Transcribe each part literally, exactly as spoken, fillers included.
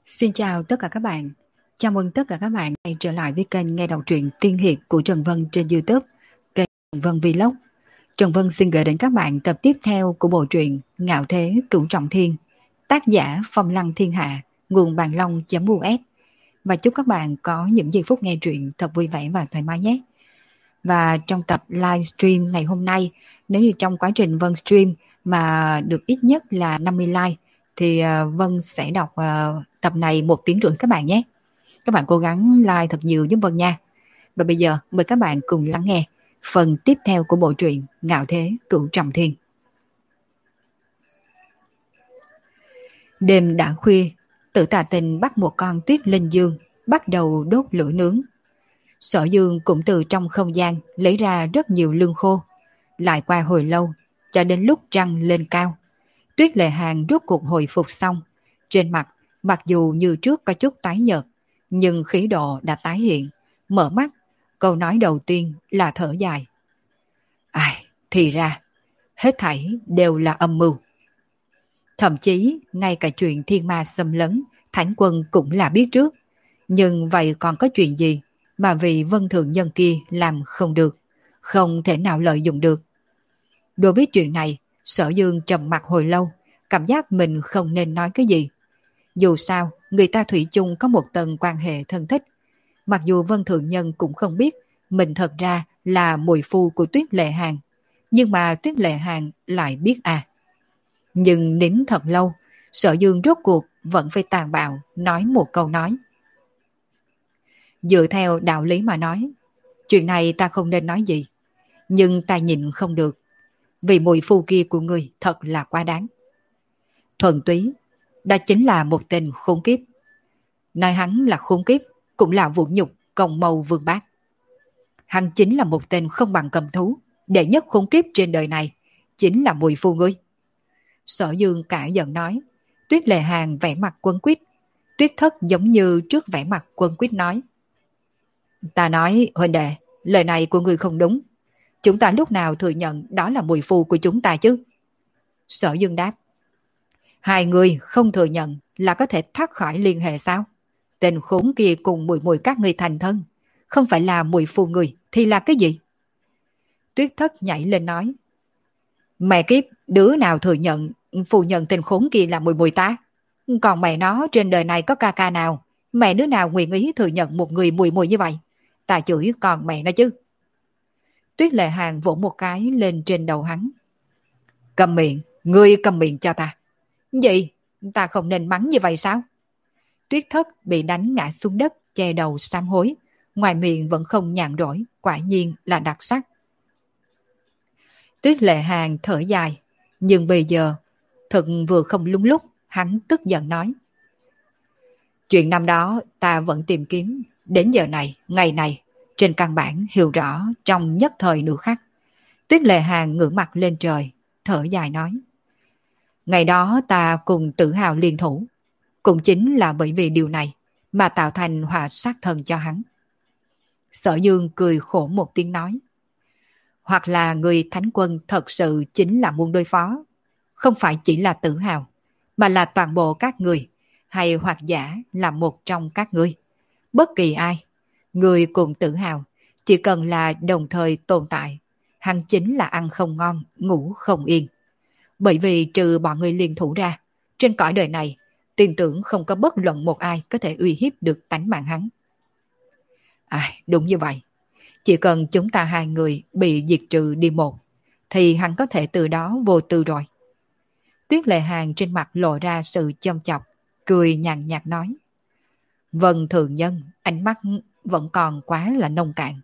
Xin chào tất cả các bạn. Chào mừng tất cả các bạn quay trở lại với kênh nghe đọc truyện tiên hiệp của Trần Vân trên YouTube, kênh Trần Vân Vlog. Trần Vân xin gửi đến các bạn tập tiếp theo của bộ truyện Ngạo Thế Cửu Trọng Thiên, tác giả Phong Lăng Thiên Hạ, nguồn bàn long.us. Và chúc các bạn có những giây phút nghe truyện thật vui vẻ và thoải mái nhé. Và trong tập livestream ngày hôm nay, nếu như trong quá trình Vân stream mà được ít nhất là năm mươi like thì Vân sẽ đọc tập này một tiếng rưỡi các bạn nhé. Các bạn cố gắng like thật nhiều giúp Vân nha. Và bây giờ mời các bạn cùng lắng nghe phần tiếp theo của bộ truyện Ngạo Thế Cửu Trọng Thiên. Đêm đã khuya, Tử Tà Tinh bắt một con tuyết linh dương bắt đầu đốt lửa nướng. Sở Dương cũng từ trong không gian lấy ra rất nhiều lương khô. Lại qua hồi lâu, cho đến lúc trăng lên cao, Tuyết Lệ Hàng rốt cuộc hồi phục xong. Trên mặt, mặc dù như trước có chút tái nhợt, nhưng khí độ đã tái hiện. Mở mắt, câu nói đầu tiên là thở dài. Ai, thì ra, hết thảy đều là âm mưu. Thậm chí, ngay cả chuyện thiên ma xâm lấn, Thánh Quân cũng là biết trước. Nhưng vậy còn có chuyện gì mà vị Vân Thượng Nhân kia làm không được, không thể nào lợi dụng được. Đối với chuyện này, Sở Dương trầm mặc hồi lâu, cảm giác mình không nên nói cái gì. Dù sao, người ta thủy chung có một tầng quan hệ thân thích. Mặc dù Vân Thượng Nhân cũng không biết mình thật ra là muội phu của Tuyết Lệ Hàng, nhưng mà Tuyết Lệ Hàng lại biết à. Nhưng nín thật lâu, Sở Dương rốt cuộc vẫn phải tàn bạo nói một câu nói. Dựa theo đạo lý mà nói, chuyện này ta không nên nói gì, nhưng ta nhịn không được. Vì muội phu kia của ngươi thật là quá đáng. Thuần túy, đó chính là một tên khốn kiếp. Nói hắn là khốn kiếp cũng là vũ nhục công mâu vương bác. Hắn chính là một tên không bằng cầm thú, đệ nhất khốn kiếp trên đời này chính là muội phu ngươi. Sở Dương cả giận nói. Tuyết Lệ Hàng vẻ mặt quấn quýt. Tuyết Thất giống như trước vẻ mặt quấn quýt nói. Ta nói huynh đệ, lời này của ngươi không đúng. Chúng ta lúc nào thừa nhận đó là muội phu của chúng ta chứ? Sở Dương đáp. Hai người không thừa nhận là có thể thoát khỏi liên hệ sao? Tên khốn kia cùng mùi mùi các ngươi thành thân, không phải là muội phu người thì là cái gì? Tuyết Thất nhảy lên nói. Mẹ kiếp, đứa nào thừa nhận phu nhân tên khốn kia là mùi mùi ta? Còn mẹ nó trên đời này có ca ca nào, mẹ đứa nào nguyện ý thừa nhận một người mùi mùi như vậy? Ta chửi còn mẹ nó chứ. Tuyết Lệ Hàng vỗ một cái lên trên đầu hắn. Cầm miệng, ngươi cầm miệng cho ta. Gì? Ta không nên mắng như vậy sao? Tuyết Thất bị đánh ngã xuống đất, che đầu sám hối. Ngoài miệng vẫn không nhàn rỗi, quả nhiên là đặc sắc. Tuyết Lệ Hàng thở dài, nhưng bây giờ, thật vừa không lúng lúc, hắn tức giận nói. Chuyện năm đó ta vẫn tìm kiếm, đến giờ này, ngày này, trên căn bản hiểu rõ trong nhất thời nửa khắc. Tuyết Lệ Hàng ngửa mặt lên trời, thở dài nói. Ngày đó ta cùng Tử Hào liên thủ, cũng chính là bởi vì điều này mà tạo thành họa sát thân cho hắn. Sở Dương cười khổ một tiếng nói. Hoặc là người Thánh Quân thật sự chính là muốn đối phó, không phải chỉ là Tử Hào, mà là toàn bộ các người, hay hoặc giả là một trong các ngươi. Bất kỳ ai, người cùng Tử Hào, chỉ cần là đồng thời tồn tại, hắn chính là ăn không ngon, ngủ không yên. Bởi vì trừ bọn người liên thủ ra, trên cõi đời này, tin tưởng không có bất luận một ai có thể uy hiếp được tánh mạng hắn. À, đúng như vậy. Chỉ cần chúng ta hai người bị diệt trừ đi một, thì hắn có thể từ đó vô tư rồi. Tuyết Lệ Hàng trên mặt lộ ra sự châm chọc, cười nhàn nhạt nói. Vân Thượng Nhân, ánh mắt vẫn còn quá là nông cạn.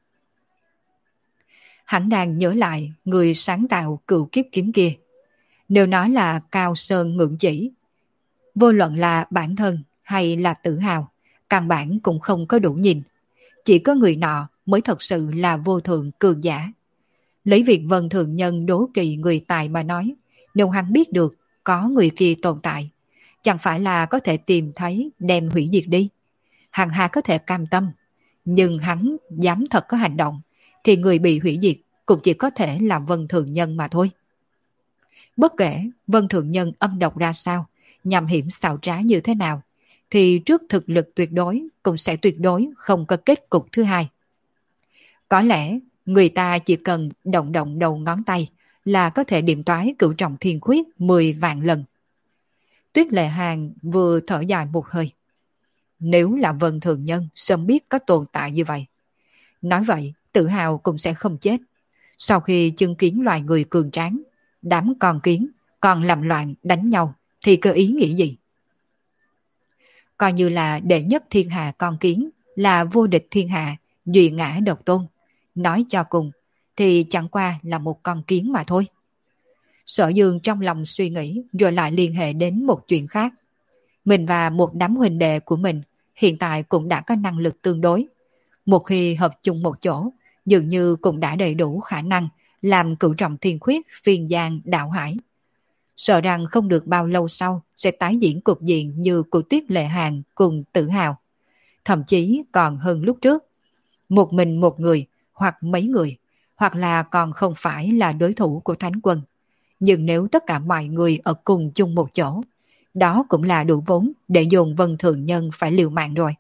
Hắn đang nhớ lại người sáng tạo cựu kiếp kiếm kia. Nếu nói là cao sơn ngưỡng chỉ, vô luận là bản thân hay là Tử Hào, căn bản cũng không có đủ nhìn. Chỉ có người nọ mới thật sự là vô thượng cường giả. Lấy việc Vân Thượng Nhân đố kỵ người tài mà nói, nếu hắn biết được có người kia tồn tại, chẳng phải là có thể tìm thấy đem hủy diệt đi. Hắn hà có thể cam tâm, nhưng hắn dám thật có hành động, thì người bị hủy diệt cũng chỉ có thể là Vân Thượng Nhân mà thôi. Bất kể Vân Thượng Nhân âm độc ra sao, nhằm hiểm xảo trá như thế nào, thì trước thực lực tuyệt đối cũng sẽ tuyệt đối không có kết cục thứ hai. Có lẽ người ta chỉ cần động động đầu ngón tay là có thể điểm toái cửu trọng thiên khuyết mười vạn lần. Tuyết Lệ Hàng vừa thở dài một hơi. Nếu là Vân Thường Nhân sớm biết có tồn tại như vậy, nói vậy tự hào cũng sẽ không chết. Sau khi chứng kiến loài người cường tráng, đám con kiến còn làm loạn đánh nhau thì có ý nghĩ gì? Coi như là đệ nhất thiên hạ con kiến, là vô địch thiên hạ, duy ngã độc tôn. Nói cho cùng thì chẳng qua là một con kiến mà thôi. Sở Dương trong lòng suy nghĩ rồi lại liên hệ đến một chuyện khác. Mình và một đám huynh đệ của mình hiện tại cũng đã có năng lực tương đối. Một khi hợp chung một chỗ, dường như cũng đã đầy đủ khả năng làm cửu trọng thiên khuyết phiên giang đạo hải. Sợ rằng không được bao lâu sau sẽ tái diễn cục diện như của Tuyết Lệ Hàng cùng Tử Hào. Thậm chí còn hơn lúc trước. Một mình một người, hoặc mấy người, hoặc là còn không phải là đối thủ của Thánh Quân. Nhưng nếu tất cả mọi người ở cùng chung một chỗ, đó cũng là đủ vốn để dồn Vân Thường Nhân phải liều mạng rồi.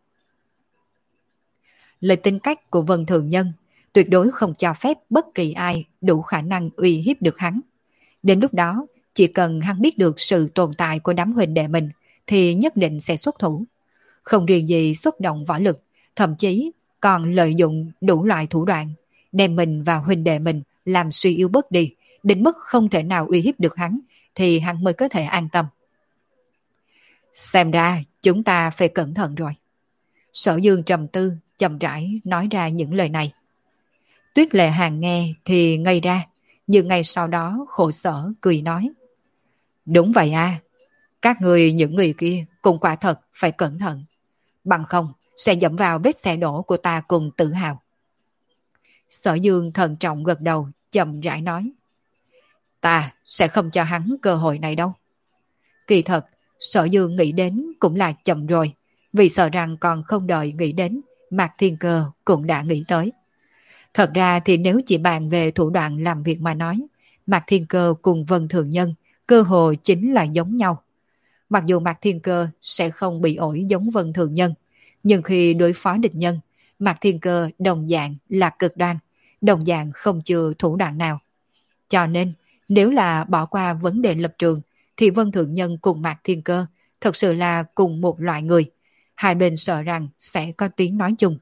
Lời tính cách của Vân Thường Nhân tuyệt đối không cho phép bất kỳ ai đủ khả năng uy hiếp được hắn. Đến lúc đó, chỉ cần hắn biết được sự tồn tại của đám huynh đệ mình thì nhất định sẽ xuất thủ. Không riêng gì xuất động võ lực, thậm chí còn lợi dụng đủ loại thủ đoạn, đem mình và huynh đệ mình làm suy yếu bớt đi, đến mức không thể nào uy hiếp được hắn, thì hắn mới có thể an tâm. Xem ra chúng ta phải cẩn thận rồi. Sở Dương trầm tư, chậm rãi nói ra những lời này. Tuyết Lệ Hàng nghe thì ngây ra, nhưng ngay sau đó khổ sở cười nói. Đúng vậy à, các người những người kia cũng quả thật phải cẩn thận. Bằng không sẽ dẫm vào vết xe đổ của ta cùng Tự Hào. Sở Dương thận trọng gật đầu, chậm rãi nói. Ta sẽ không cho hắn cơ hội này đâu. Kỳ thật, Sở Dương nghĩ đến cũng là chậm rồi, vì sợ rằng còn không đợi nghĩ đến, Mạc Thiên Cơ cũng đã nghĩ tới. Thật ra thì nếu chỉ bàn về thủ đoạn làm việc mà nói, Mạc Thiên Cơ cùng Vân Thường Nhân cơ hồ chính là giống nhau. Mặc dù Mạc Thiên Cơ sẽ không bị ổi giống Vân Thường Nhân, nhưng khi đối phó địch nhân, Mạc Thiên Cơ đồng dạng là cực đoan, đồng dạng không chừa thủ đoạn nào. Cho nên, nếu là bỏ qua vấn đề lập trường, thì Vân Thường Nhân cùng Mạc Thiên Cơ thật sự là cùng một loại người. Hai bên sợ rằng sẽ có tiếng nói chung.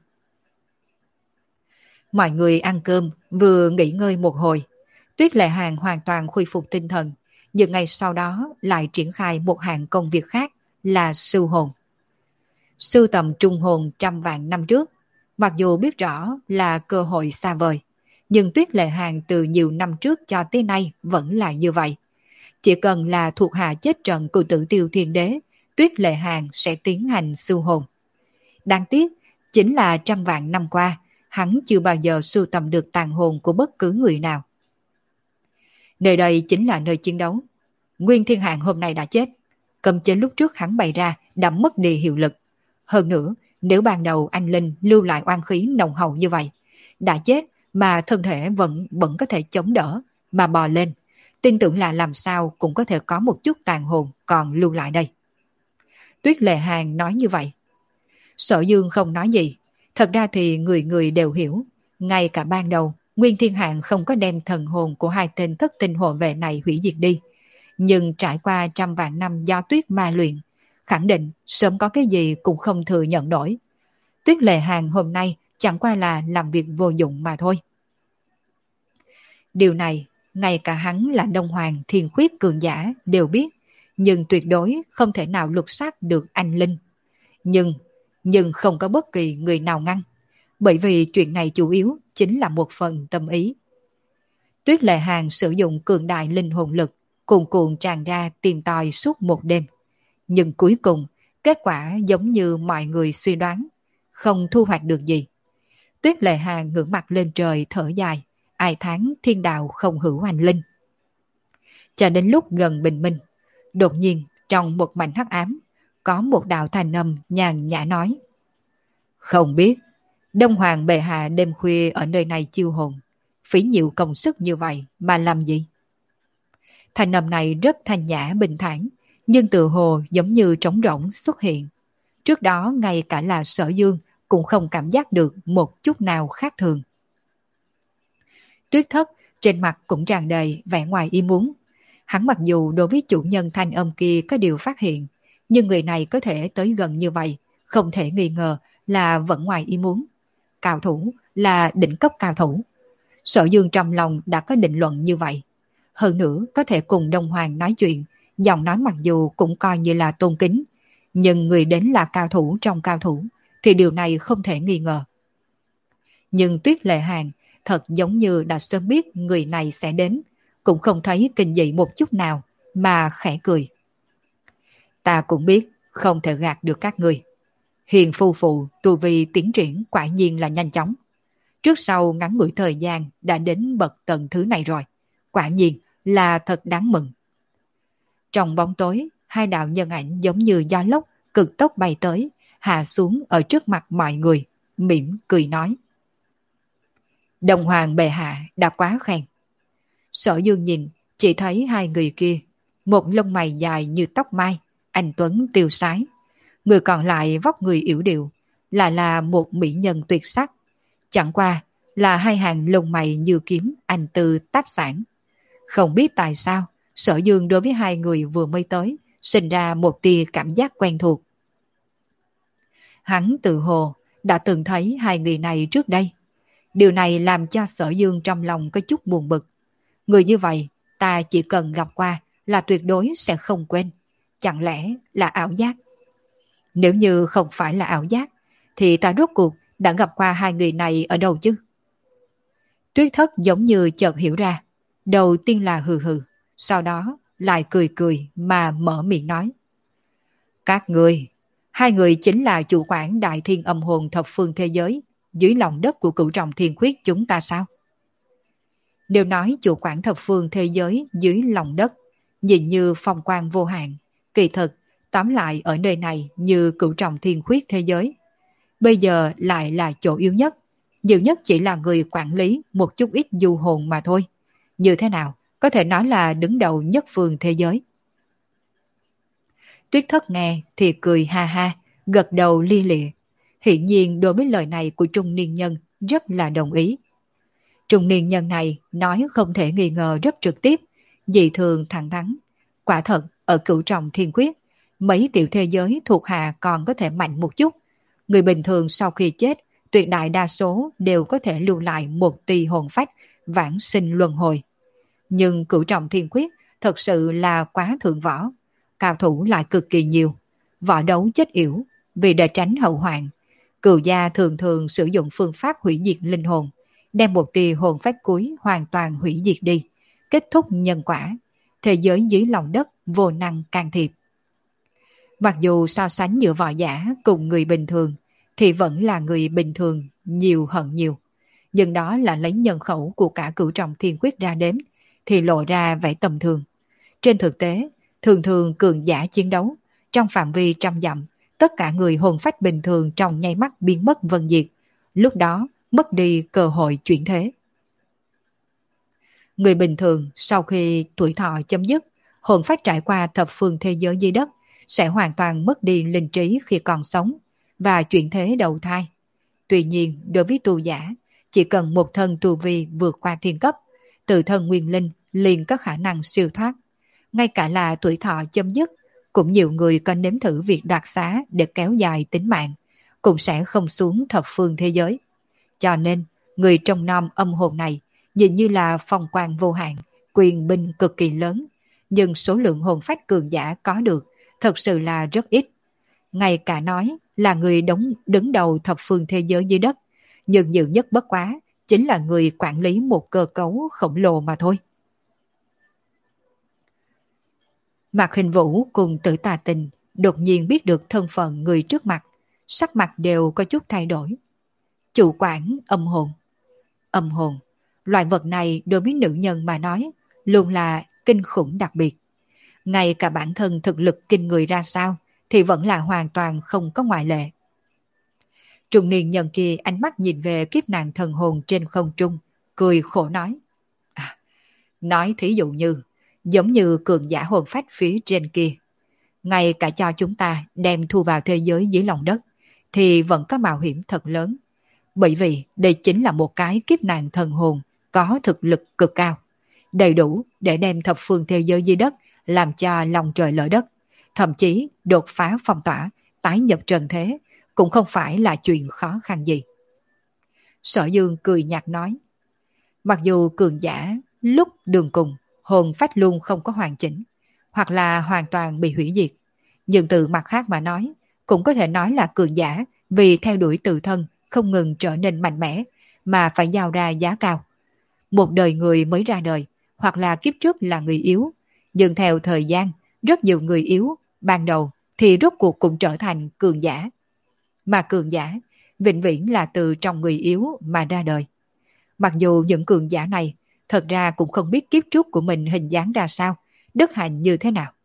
Mọi người ăn cơm, vừa nghỉ ngơi một hồi. Tuyết Lệ Hàng hoàn toàn khôi phục tinh thần, nhưng ngay sau đó lại triển khai một hạng công việc khác là sưu hồn. Sưu tầm trung hồn trăm vạn năm trước, mặc dù biết rõ là cơ hội xa vời, nhưng Tuyết Lệ Hàng từ nhiều năm trước cho tới nay vẫn là như vậy. Chỉ cần là thuộc hạ chết trận của Tử Tiêu Thiên Đế, Tuyết Lệ Hàng sẽ tiến hành sưu hồn. Đáng tiếc, chính là trăm vạn năm qua, hắn chưa bao giờ sưu tầm được tàn hồn của bất cứ người nào. Nơi đây chính là nơi chiến đấu. Nguyên Thiên Hạng hôm nay đã chết. Cấm chế lúc trước hắn bày ra đã mất đi hiệu lực. Hơn nữa, nếu ban đầu anh Linh lưu lại oan khí nồng hậu như vậy, đã chết mà thân thể vẫn vẫn có thể chống đỡ, mà bò lên, tin tưởng là làm sao cũng có thể có một chút tàn hồn còn lưu lại đây. Tuyết Lệ Hàng nói như vậy. Sở Dương không nói gì. Thật ra thì người người đều hiểu. Ngay cả ban đầu, Nguyên Thiên Hạng không có đem thần hồn của hai tên thất tinh hộ vệ này hủy diệt đi. Nhưng trải qua trăm vạn năm do tuyết ma luyện, khẳng định sớm có cái gì cũng không thừa nhận nổi. Tuyết Lệ Hàng hôm nay chẳng qua là làm việc vô dụng mà thôi. Điều này, ngay cả hắn là Đông Hoàng Thiên Khuyết cường giả đều biết, nhưng tuyệt đối không thể nào lục soát được anh Linh. Nhưng, nhưng không có bất kỳ người nào ngăn, bởi vì chuyện này chủ yếu chính là một phần tâm ý. Tuyết Lệ Hàng sử dụng cường đại linh hồn lực, cuồn cuộn tràn ra tìm tòi suốt một đêm. Nhưng cuối cùng, kết quả giống như mọi người suy đoán, không thu hoạch được gì. Tuyết Lệ Hàng ngửa mặt lên trời thở dài, ai thán thiên đạo không hữu anh linh. Cho đến lúc gần bình minh, đột nhiên trong một mảnh hắc ám, có một đạo thanh âm nhàn nhã nói. Không biết, Đông Hoàng bệ hạ đêm khuya ở nơi này chiêu hồn, phí nhiều công sức như vậy mà làm gì? Thanh âm này rất thanh nhã bình thản, nhưng tự hồ giống như trống rỗng xuất hiện. Trước đó ngay cả là Sở Dương cũng không cảm giác được một chút nào khác thường. Tuyết Thất trên mặt cũng tràn đầy vẻ ngoài ý muốn. Hắn mặc dù đối với chủ nhân thanh âm kia có điều phát hiện, nhưng người này có thể tới gần như vậy, không thể nghi ngờ là vẫn ngoài ý muốn. Cao thủ là đỉnh cấp cao thủ. Sở Dương trong lòng đã có định luận như vậy. Hơn nữa có thể cùng Đông Hoàng nói chuyện, giọng nói mặc dù cũng coi như là tôn kính, nhưng người đến là cao thủ trong cao thủ, thì điều này không thể nghi ngờ. Nhưng Tuyết Lệ Hàn thật giống như đã sớm biết người này sẽ đến, cũng không thấy kinh dị một chút nào, mà khẽ cười. Ta cũng biết không thể gạt được các người. Hiền phu phụ tu vi tiến triển quả nhiên là nhanh chóng. Trước sau ngắn ngủi thời gian đã đến bậc tầng thứ này rồi. Quả nhiên là thật đáng mừng. Trong bóng tối, hai đạo nhân ảnh giống như gió lốc cực tốc bay tới, hạ xuống ở trước mặt mọi người, mỉm cười nói. Đồng Hoàng bệ hạ đã quá khen. Sở Dương nhìn, chỉ thấy hai người kia, một lông mày dài như tóc mai, anh tuấn tiêu sái. Người còn lại vóc người yểu điệu, lại là một mỹ nhân tuyệt sắc. Chẳng qua là hai hàng lông mày như kiếm anh tư táp sản. Không biết tại sao, Sở Dương đối với hai người vừa mới tới, sinh ra một tia cảm giác quen thuộc. Hắn tự hồ đã từng thấy hai người này trước đây. Điều này làm cho Sở Dương trong lòng có chút buồn bực. Người như vậy, ta chỉ cần gặp qua là tuyệt đối sẽ không quên. Chẳng lẽ là ảo giác? Nếu như không phải là ảo giác, thì ta rốt cuộc đã gặp qua hai người này ở đâu chứ? Tuyết Thất giống như chợt hiểu ra. Đầu tiên là hừ hừ, sau đó lại cười cười mà mở miệng nói. Các người, hai người chính là chủ quản Đại Thiên Âm Hồn thập phương thế giới dưới lòng đất của Cửu Trọng Thiên Khuyết chúng ta sao? Nếu nói chủ quản thập phương thế giới dưới lòng đất, nhìn như phong quang vô hạn, kỳ thực tóm lại ở nơi này như Cửu Trọng Thiên Khuyết thế giới. Bây giờ lại là chỗ yếu nhất, nhiều nhất chỉ là người quản lý một chút ít du hồn mà thôi. Như thế nào, có thể nói là đứng đầu nhất phương thế giới. Tuyết Thất nghe thì cười ha ha, gật đầu li lịa. Hiển nhiên đối với lời này của trung niên nhân rất là đồng ý. Trung niên nhân này nói không thể nghi ngờ rất trực tiếp, dị thường thẳng thắn. Quả thật, ở Cửu Trọng Thiên Quyết, mấy tiểu thế giới thuộc hạ còn có thể mạnh một chút. Người bình thường sau khi chết, tuyệt đại đa số đều có thể lưu lại một tỳ hồn phách, vãng sinh luân hồi. Nhưng Cửu Trọng Thiên Quyết thật sự là quá thượng võ, cao thủ lại cực kỳ nhiều. Võ đấu chết yểu, vì để tránh hậu hoạn, cửu gia thường thường sử dụng phương pháp hủy diệt linh hồn, đem một tia hồn phách cuối hoàn toàn hủy diệt đi, kết thúc nhân quả, thế giới dưới lòng đất vô năng can thiệp. Mặc dù so sánh giữa võ giả cùng người bình thường, thì vẫn là người bình thường nhiều hơn nhiều. Nhưng đó là lấy nhân khẩu của cả Cửu Trọng Thiên Quyết ra đếm, thì lộ ra vẻ tầm thường. Trên thực tế, thường thường cường giả chiến đấu, trong phạm vi trăm dặm, tất cả người hồn phách bình thường trong nháy mắt biến mất vân diệt, lúc đó mất đi cơ hội chuyển thế. Người bình thường sau khi tuổi thọ chấm dứt, hồn phách trải qua thập phương thế giới dưới đất, sẽ hoàn toàn mất đi linh trí khi còn sống và chuyển thế đầu thai. Tuy nhiên, đối với tu giả, chỉ cần một thân tu vi vượt qua thiên cấp, tự thân nguyên linh liền có khả năng siêu thoát. Ngay cả là tuổi thọ chấm dứt, cũng nhiều người có nếm thử việc đoạt xá để kéo dài tính mạng, cũng sẽ không xuống thập phương thế giới. Cho nên, người trong nom âm hồn này nhìn như là phong quang vô hạn, quyền binh cực kỳ lớn, nhưng số lượng hồn phách cường giả có được thật sự là rất ít. Ngay cả nói là người đóng đứng đầu thập phương thế giới dưới đất, nhưng nhiều nhất bất quá chính là người quản lý một cơ cấu khổng lồ mà thôi. Mạc Hình Vũ cùng Tử Tà Tình đột nhiên biết được thân phận người trước mặt, sắc mặt đều có chút thay đổi. Chủ quản âm hồn. Âm hồn, loại vật này đối với nữ nhân mà nói, luôn là kinh khủng đặc biệt. Ngay cả bản thân thực lực kinh người ra sao, thì vẫn là hoàn toàn không có ngoại lệ. Trung niên nhân kia ánh mắt nhìn về kiếp nạn thần hồn trên không trung, cười khổ nói. À, nói thí dụ như, giống như cường giả hồn phách phía trên kia. ngay cả cho chúng ta đem thu vào thế giới dưới lòng đất, thì vẫn có mạo hiểm thật lớn. Bởi vì đây chính là một cái kiếp nạn thần hồn có thực lực cực cao, đầy đủ để đem thập phương thế giới dưới đất làm cho lòng trời lở đất, thậm chí đột phá phong tỏa, tái nhập trần thế, cũng không phải là chuyện khó khăn gì. Sở Dương cười nhạt nói, mặc dù cường giả lúc đường cùng hồn phách luôn không có hoàn chỉnh, hoặc là hoàn toàn bị hủy diệt, nhưng từ mặt khác mà nói, cũng có thể nói là cường giả vì theo đuổi tự thân không ngừng trở nên mạnh mẽ mà phải giao ra giá cao. Một đời người mới ra đời, hoặc là kiếp trước là người yếu, nhưng theo thời gian, rất nhiều người yếu ban đầu thì rốt cuộc cũng trở thành cường giả. Mà cường giả vĩnh viễn là từ trong người yếu mà ra đời. Mặc dù những cường giả này thật ra cũng không biết kiếp trước của mình hình dáng ra sao, đức hạnh như thế nào.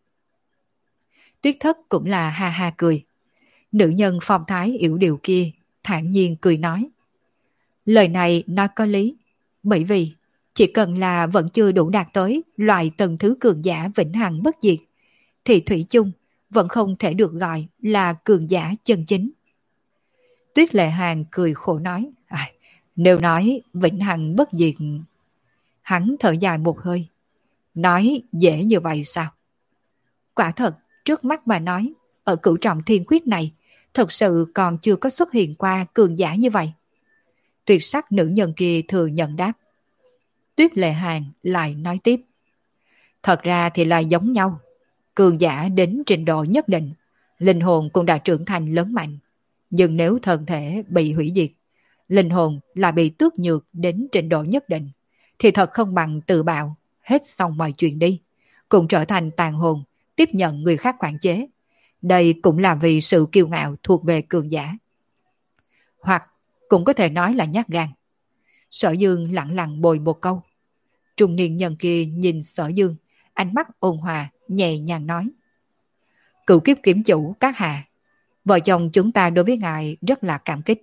Tuyết Thất cũng là ha ha cười. Nữ nhân phong thái yểu điệu kia thản nhiên cười nói, lời này nói có lý, bởi vì chỉ cần là vẫn chưa đủ đạt tới loại tầng thứ cường giả vĩnh hằng bất diệt, thì thủy chung vẫn không thể được gọi là cường giả chân chính. Tuyết Lệ Hàn cười khổ nói, à, nếu nói vĩnh hằng bất diệt. Hắn thở dài một hơi, nói dễ như vậy sao? Quả thật, trước mắt mà nói, ở cửu trọng thiên quyết này, thật sự còn chưa có xuất hiện qua cường giả như vậy. Tuyệt sắc nữ nhân kia thừa nhận đáp. Tuyết Lệ Hàn lại nói tiếp, thật ra thì là giống nhau. Cường giả đến trình độ nhất định, linh hồn cũng đã trưởng thành lớn mạnh. Nhưng nếu thân thể bị hủy diệt, linh hồn lại bị tước nhược đến trình độ nhất định, thì thật không bằng tự bạo, hết xong mọi chuyện đi, cũng trở thành tàn hồn, tiếp nhận người khác quản chế. Đây cũng là vì sự kiêu ngạo thuộc về cường giả. Hoặc cũng có thể nói là nhát gan. Sở Dương lặng lặng bồi một câu. Trung niên nhân kia nhìn Sở Dương, ánh mắt ôn hòa, nhẹ nhàng nói, cửu kiếp kiếm chủ các hạ, vợ chồng chúng ta đối với ngài rất là cảm kích.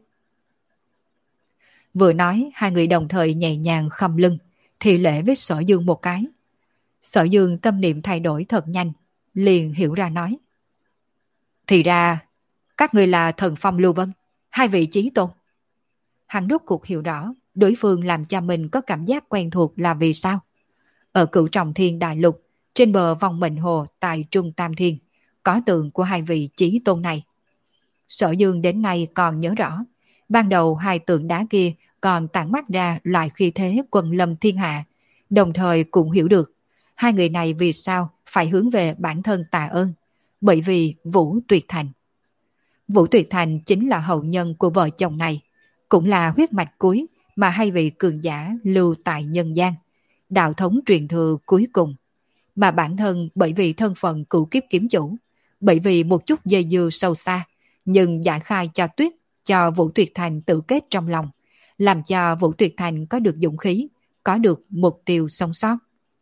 Vừa nói, hai người đồng thời nhẹ nhàng khom lưng, thì lễ với Sở Dương một cái. Sở Dương tâm niệm thay đổi thật nhanh, liền hiểu ra nói, thì ra các người là Thần Phong Lưu Vân, hai vị chí tôn. Hắn rốt cuộc hiểu rõ đối phương làm cho mình có cảm giác quen thuộc là vì sao. Ở cửu trọng thiên đại lục, trên bờ vòng mệnh hồ tại Trung Tam Thiên, có tượng của hai vị chí tôn này. Sở Dương đến nay còn nhớ rõ, ban đầu hai tượng đá kia còn tản mắt ra loại khí thế quân lâm thiên hạ, đồng thời cũng hiểu được hai người này vì sao phải hướng về bản thân tạ ơn, bởi vì Vũ Tuyệt Thành. Vũ Tuyệt Thành chính là hậu nhân của vợ chồng này, cũng là huyết mạch cuối mà hai vị cường giả lưu tại nhân gian, đạo thống truyền thừa cuối cùng. Mà bản thân bởi vì thân phận cửu kiếp kiếm chủ, bởi vì một chút dây dưa sâu xa, nhưng giải khai cho Tuyết, cho Vũ Tuyệt Thành tự kết trong lòng, làm cho Vũ Tuyệt Thành có được dũng khí, có được mục tiêu sống sót.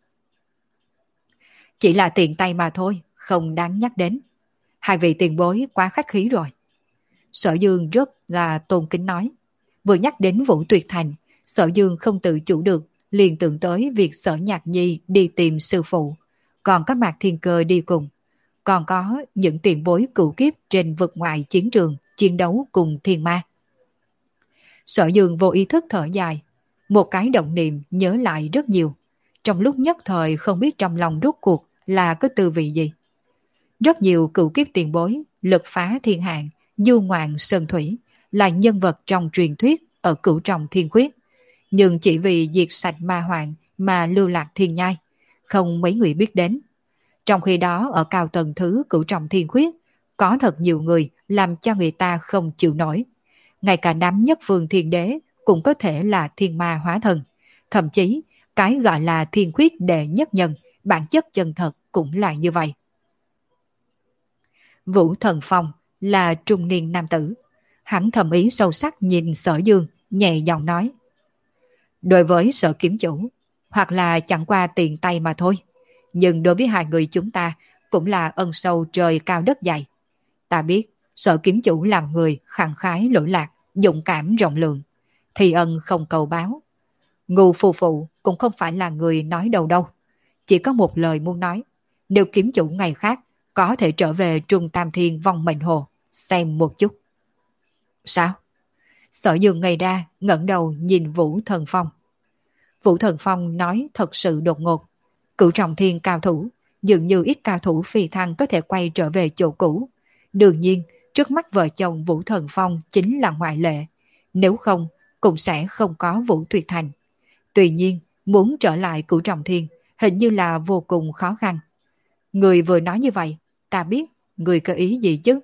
Chỉ là tiện tay mà thôi, không đáng nhắc đến. Hai vị tiền bối quá khách khí rồi. Sở Dương rất là tôn kính nói. Vừa nhắc đến Vũ Tuyệt Thành, Sở Dương không tự chủ được, liền tưởng tới việc Sở Nhạc Nhi đi tìm sư phụ, còn có Mạc Thiên Cơ đi cùng, còn có những tiền bối cửu kiếp trên vực ngoài chiến trường chiến đấu cùng thiên ma. Sở Dương vô ý thức thở dài, một cái động niệm nhớ lại rất nhiều, trong lúc nhất thời không biết trong lòng rốt cuộc là có tư vị gì. Rất nhiều cửu kiếp tiền bối, lực phá thiên hạn, du ngoạn sơn thủy, là nhân vật trong truyền thuyết ở cửu trọng thiên khuyết, nhưng chỉ vì diệt sạch ma hoạn mà lưu lạc thiên nhai, không mấy người biết đến. Trong khi đó ở cao tầng thứ cửu trọng thiên khuyết, có thật nhiều người làm cho người ta không chịu nổi. Ngay cả đám nhất phương thiên đế cũng có thể là thiên ma hóa thần. Thậm chí, cái gọi là thiên khuyết đệ nhất nhân, bản chất chân thật cũng là như vậy. Vũ Thần Phong là trung niên nam tử. Hắn thầm ý sâu sắc nhìn Sở Dương, nhẹ giọng nói. Đối với Sở kiếm chủ, hoặc là chẳng qua tiện tay mà thôi. Nhưng đối với hai người chúng ta, cũng là ân sâu trời cao đất dày. Ta biết, Sở kiếm chủ làm người khẳng khái lỗi lạc, dũng cảm rộng lượng. Thì ân không cầu báo. Ngưu phù phụ cũng không phải là người nói đầu đâu. Chỉ có một lời muốn nói. Nếu kiếm chủ ngày khác có thể trở về Trung Tam Thiên Vong Mệnh Hồ xem một chút. Sao? Sở Dương ngây ra, ngẩng đầu nhìn Vũ Thần Phong. Vũ Thần Phong nói thật sự đột ngột. Cửu Trọng Thiên cao thủ, dường như ít cao thủ phi thăng có thể quay trở về chỗ cũ. Đương nhiên, trước mắt vợ chồng Vũ Thần Phong chính là ngoại lệ. Nếu không, cũng sẽ không có Vũ Tuyệt Thành. Tuy nhiên, muốn trở lại Cửu Trọng Thiên hình như là vô cùng khó khăn. Người vừa nói như vậy, ta biết người có ý gì chứ?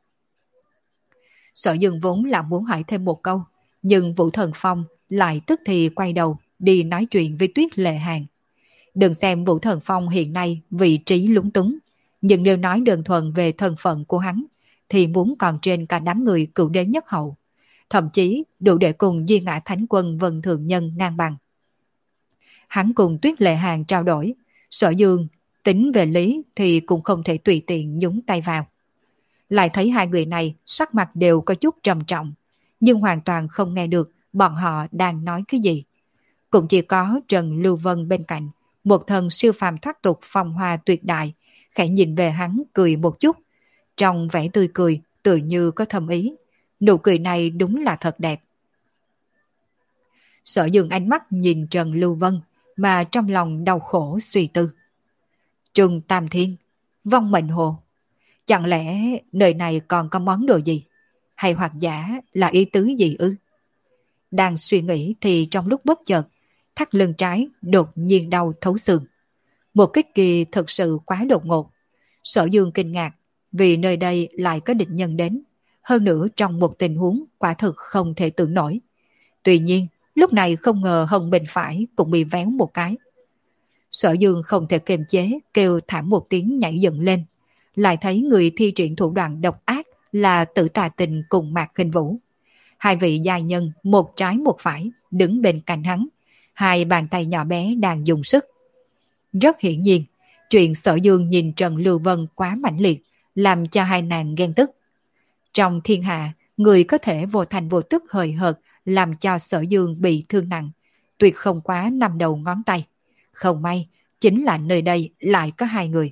Sở Dương vốn là muốn hỏi thêm một câu, nhưng Vũ Thần Phong lại tức thì quay đầu đi nói chuyện với Tuyết Lệ Hàn. Đừng xem Vũ Thần Phong hiện nay vị trí lúng túng, nhưng nếu nói đơn thuần về thân phận của hắn, thì muốn còn trên cả đám người cựu đế nhất hậu, thậm chí đủ để cùng Duy Ngã Thánh Quân Vân Thượng Nhân ngang bằng. Hắn cùng Tuyết Lệ Hàn trao đổi, Sở Dương tính về lý thì cũng không thể tùy tiện nhúng tay vào. Lại thấy hai người này sắc mặt đều có chút trầm trọng, nhưng hoàn toàn không nghe được bọn họ đang nói cái gì. Cũng chỉ có Trần Lưu Vân bên cạnh, một thần siêu phàm thoát tục phong hoa tuyệt đại, khẽ nhìn về hắn cười một chút. Trong vẻ tươi cười, tự như có thâm ý. Nụ cười này đúng là thật đẹp. Sở Dương ánh mắt nhìn Trần Lưu Vân, mà trong lòng đau khổ suy tư. Trung Tam Thiên, Vong Mệnh Hồ. Chẳng lẽ nơi này còn có món đồ gì? Hay hoặc giả là ý tứ gì ư? Đang suy nghĩ thì trong lúc bất chợt, thắt lưng trái đột nhiên đau thấu xương. Một kích kỳ thực sự quá đột ngột. Sở Dương kinh ngạc vì nơi đây lại có địch nhân đến. Hơn nữa trong một tình huống quả thực không thể tưởng nổi. Tuy nhiên, lúc này không ngờ hông bên phải cũng bị véo một cái. Sở Dương không thể kiềm chế, kêu thảm một tiếng nhảy dựng lên. Lại thấy người thi triển thủ đoạn độc ác là Tử Tà Tình cùng Mạc Khinh Vũ. Hai vị giai nhân một trái một phải đứng bên cạnh hắn. Hai bàn tay nhỏ bé đang dùng sức. Rất hiển nhiên, chuyện Sở Dương nhìn Trần Lưu Vân quá mãnh liệt, làm cho hai nàng ghen tức. Trong thiên hạ, người có thể vô thành vô tức hời hợt làm cho Sở Dương bị thương nặng, tuyệt không quá năm đầu ngón tay. Không may, chính là nơi đây lại có hai người.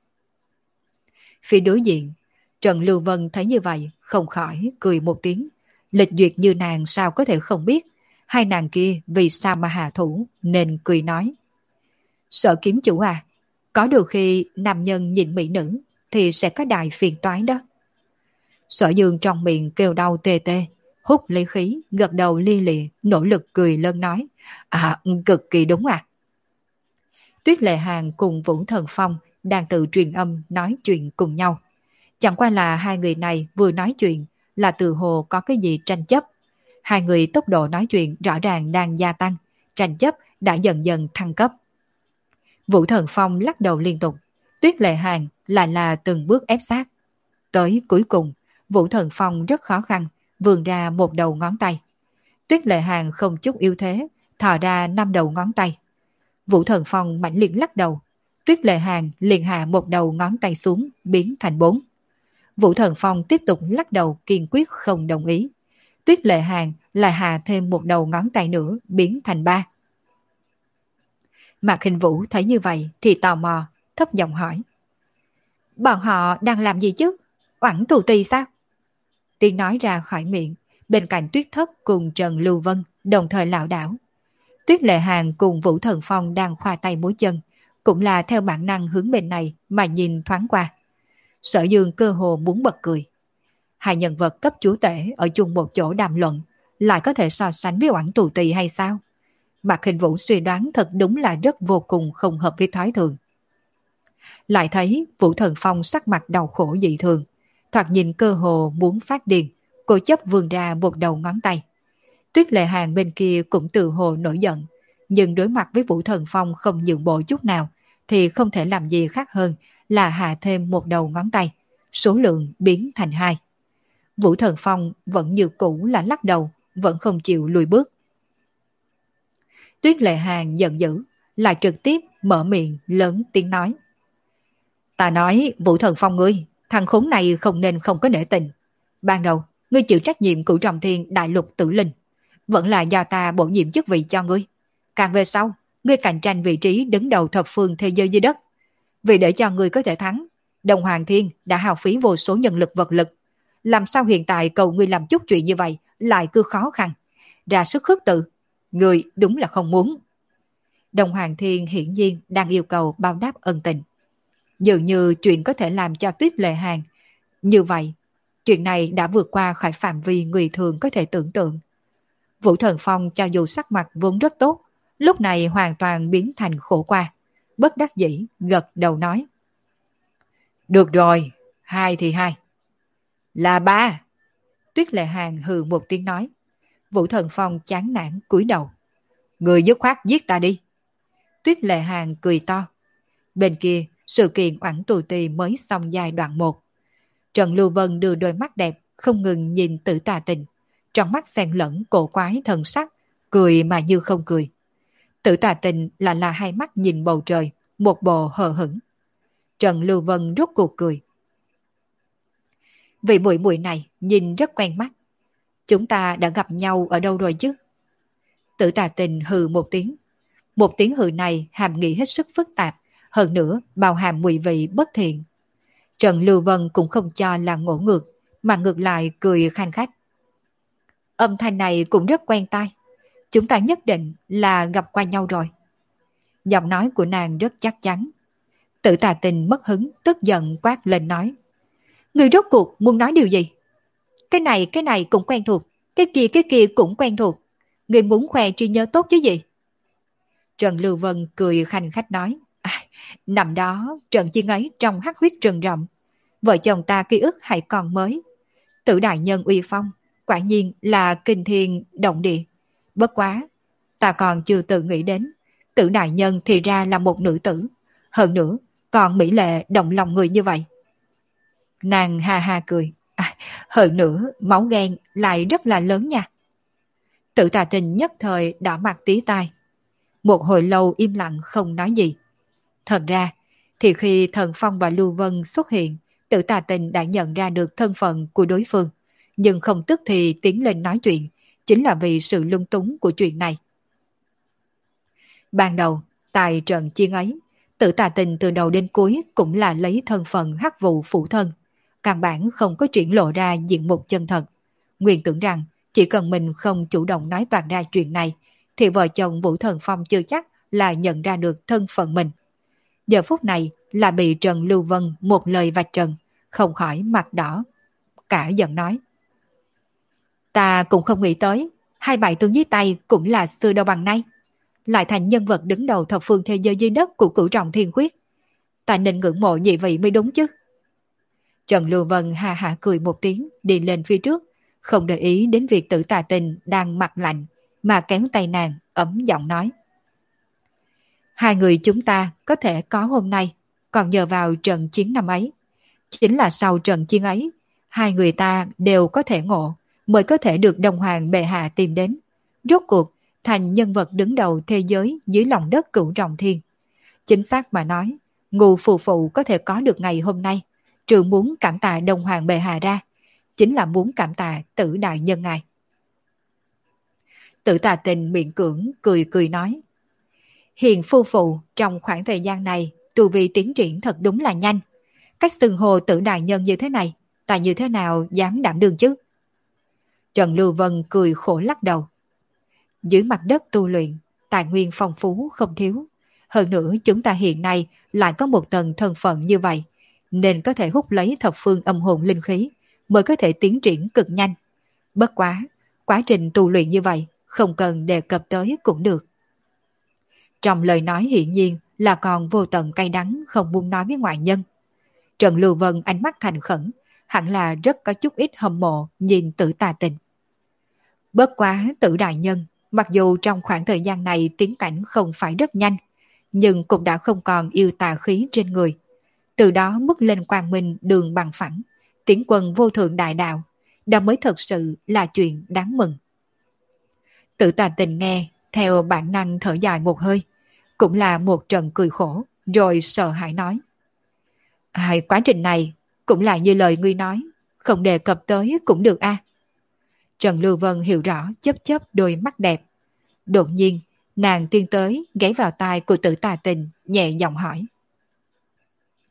Phía đối diện, Trần Lưu Vân thấy như vậy, không khỏi cười một tiếng. Lịch duyệt như nàng sao có thể không biết, hai nàng kia vì sao mà hạ thủ, nên cười nói. Sở kiếm chủ à, có đôi khi nam nhân nhìn mỹ nữ thì sẽ có đại phiền toái đó. Sở Dương trong miệng kêu đau tê tê, hút lấy khí, gật đầu li lịa, nỗ lực cười lớn nói. À, cực kỳ đúng à. Tuyết Lệ Hàn cùng Vũ Thần Phong đang tự truyền âm nói chuyện cùng nhau. Chẳng qua là hai người này vừa nói chuyện là từ hồ có cái gì tranh chấp. Hai người tốc độ nói chuyện rõ ràng đang gia tăng, tranh chấp đã dần dần thăng cấp. Vũ Thần Phong lắc đầu liên tục, Tuyết Lệ Hàn lại là từng bước ép sát. Tới cuối cùng, Vũ Thần Phong rất khó khăn, vươn ra một đầu ngón tay. Tuyết Lệ Hàn không chút yếu thế, thò ra năm đầu ngón tay. Vũ Thần Phong mãnh liệt lắc đầu, Tuyết Lệ Hàn liền hạ một đầu ngón tay xuống, biến thành bốn. Vũ Thần Phong tiếp tục lắc đầu kiên quyết không đồng ý. Tuyết Lệ Hàn lại hạ thêm một đầu ngón tay nữa, biến thành ba. Mạc Khinh Vũ thấy như vậy thì tò mò, thấp giọng hỏi. Bọn họ đang làm gì chứ? Oẳn tù tì sao? Tiếng nói ra khỏi miệng, bên cạnh Tuyết Thất cùng Trần Lưu Vân đồng thời lảo đảo. Tuyết Lệ Hàn cùng Vũ Thần Phong đang khoa tay múa chân, cũng là theo bản năng hướng bên này mà nhìn thoáng qua. Sở Dương cơ hồ muốn bật cười. Hai nhân vật cấp chúa tể ở chung một chỗ đàm luận, lại có thể so sánh với Oản Tù Tì hay sao? Mạc Khinh Vũ suy đoán thật đúng là rất vô cùng không hợp với thói thường. Lại thấy Vũ Thần Phong sắc mặt đau khổ dị thường, thoạt nhìn cơ hồ muốn phát điên, cô chấp vươn ra một đầu ngón tay. Tuyết Lệ Hàn bên kia cũng tự hồ nổi giận, nhưng đối mặt với Vũ Thần Phong không nhượng bộ chút nào, thì không thể làm gì khác hơn là hạ thêm một đầu ngón tay, số lượng biến thành hai. Vũ Thần Phong vẫn như cũ là lắc đầu, vẫn không chịu lùi bước. Tuyết Lệ Hàn giận dữ, lại trực tiếp mở miệng lớn tiếng nói. Ta nói Vũ Thần Phong ngươi, thằng khốn này không nên không có nể tình. Ban đầu, ngươi chịu trách nhiệm Cửu Trọng Thiên Đại Lục Tử Linh, vẫn là do ta bổ nhiệm chức vị cho ngươi. Càng về sau, ngươi cạnh tranh vị trí đứng đầu thập phương thế giới dưới đất. Vì để cho ngươi có thể thắng, Đồng Hoàng Thiên đã hao phí vô số nhân lực vật lực. Làm sao hiện tại cầu ngươi làm chút chuyện như vậy lại cứ khó khăn, ra sức khước từ. Ngươi đúng là không muốn. Đồng Hoàng Thiên hiển nhiên đang yêu cầu báo đáp ân tình. Dường như chuyện có thể làm cho Tuyết Lệ Hàn. Như vậy, chuyện này đã vượt qua khỏi phạm vi người thường có thể tưởng tượng. Vũ Thần Phong cho dù sắc mặt vốn rất tốt, lúc này hoàn toàn biến thành khổ qua. Bất đắc dĩ, gật đầu nói. Được rồi, hai thì hai. Là ba. Tuyết Lệ Hàn hừ một tiếng nói. Vũ Thần Phong chán nản cúi đầu. Người dứt khoát giết ta đi. Tuyết Lệ Hàn cười to. Bên kia, sự kiện Oản Tù Tì mới xong giai đoạn một. Trần Lưu Vân đưa đôi mắt đẹp không ngừng nhìn Tử Tà Tình, trong mắt xen lẫn cổ quái thần sắc, cười mà như không cười. Tử Tà Tình là là hai mắt nhìn bầu trời, một bộ hờ hững. Trần Lưu Vân rốt cuộc cười. Vị muội muội này nhìn rất quen mắt. Chúng ta đã gặp nhau ở đâu rồi chứ? Tử Tà Tình hừ một tiếng. Một tiếng hừ này hàm nghĩa hết sức phức tạp, hơn nữa bao hàm mùi vị bất thiện. Trần Lưu Vân cũng không cho là ngỗ ngược, mà ngược lại cười khanh khách. Âm thanh này cũng rất quen tai. Chúng ta nhất định là gặp qua nhau rồi. Giọng nói của nàng rất chắc chắn. Tử Tà Tình mất hứng, tức giận quát lên nói. Người rốt cuộc muốn nói điều gì? Cái này cái này cũng quen thuộc, cái kia cái kia cũng quen thuộc. Người muốn khoe trí nhớ tốt chứ gì? Trần Lưu Vân cười khanh khách nói. À, năm đó Trần Chiên ấy trong hắc huyết rừng rậm. Vợ chồng ta ký ức hay còn mới. Tử đại nhân uy phong, quả nhiên là kinh thiên động địa. Bất quá, ta còn chưa tự nghĩ đến. Tử đại nhân thì ra là một nữ tử. Hơn nữa, còn mỹ lệ động lòng người như vậy. Nàng ha ha cười. À, hơn nữa, máu ghen lại rất là lớn nha. Tử Tà Tình nhất thời đỏ mặt tí tai. Một hồi lâu im lặng không nói gì. Thật ra, thì khi Thần Phong và Lưu Vân xuất hiện, Tử Tà Tình đã nhận ra được thân phận của đối phương, nhưng không tức thì tiến lên nói chuyện, chính là vì sự lung túng của chuyện này. Ban đầu, tại trận chiến ấy, Tử Tà Tình từ đầu đến cuối cũng là lấy thân phận hắc vụ phụ thân, căn bản không có triển lộ ra diện mục chân thật. Nguyên tưởng rằng chỉ cần mình không chủ động nói toạc ra chuyện này, thì vợ chồng Vũ Thần Phong chưa chắc là nhận ra được thân phận mình. Giờ phút này là bị Trần Lưu Vân một lời vạch trần, không khỏi mặt đỏ. Cả giận nói. Ta cũng không nghĩ tới, hai bại tướng dưới tay cũng là xưa đâu bằng nay. Lại thành nhân vật đứng đầu thập phương thế giới dưới đất của cửu trọng thiên khuyết. Ta nên ngưỡng mộ nhị vị mới đúng chứ. Trần Lưu Vân hà hạ cười một tiếng, đi lên phía trước, không để ý đến việc Tử Tà Tình đang mặt lạnh, mà kéo tay nàng, ấm giọng nói. Hai người chúng ta có thể có hôm nay, còn nhờ vào trận chiến năm ấy. Chính là sau trận chiến ấy, hai người ta đều có thể ngộ, mới có thể được Đông Hoàng bệ hạ tìm đến. Rốt cuộc, thành nhân vật đứng đầu thế giới dưới lòng đất cửu trọng thiên. Chính xác mà nói, Ngưu Phù Phụ có thể có được ngày hôm nay, trừ muốn cảm tạ Đông Hoàng bệ hạ ra, chính là muốn cảm tạ Tử đại nhân ngài. Tử Tà Tình miệng cưỡng cười cười nói. Hiền phu phụ trong khoảng thời gian này tu vi tiến triển thật đúng là nhanh. Cách xưng hô Tử đại nhân như thế này, ta như thế nào dám đảm đương chứ? Trần Lưu Vân cười khổ lắc đầu. Dưới mặt đất tu luyện, tài nguyên phong phú không thiếu. Hơn nữa chúng ta hiện nay lại có một tầng thân phận như vậy, nên có thể hút lấy thập phương âm hồn linh khí, mới có thể tiến triển cực nhanh. Bất quá, quá trình tu luyện như vậy, không cần đề cập tới cũng được. Trong lời nói hiển nhiên là còn vô tận cay đắng không muốn nói với ngoại nhân. Trần Lưu Vân ánh mắt thành khẩn, hẳn là rất có chút ít hâm mộ nhìn Tử Tà Tình. Bất quá Tử đại nhân, mặc dù trong khoảng thời gian này tiến cảnh không phải rất nhanh, nhưng cũng đã không còn yêu tà khí trên người. Từ đó bước lên quang minh đường bằng phẳng, tiến quân vô thượng đại đạo, đó mới thật sự là chuyện đáng mừng. Tử Tà Tình nghe, theo bản năng thở dài một hơi, cũng là một trận cười khổ, rồi sợ hãi nói. Hai quá trình này, cũng là như lời ngươi nói, không đề cập tới cũng được a. Trần Lưu Vân hiểu rõ chớp chớp đôi mắt đẹp. Đột nhiên, nàng tiến tới ghé vào tai của Tử Tà Tình, nhẹ giọng hỏi.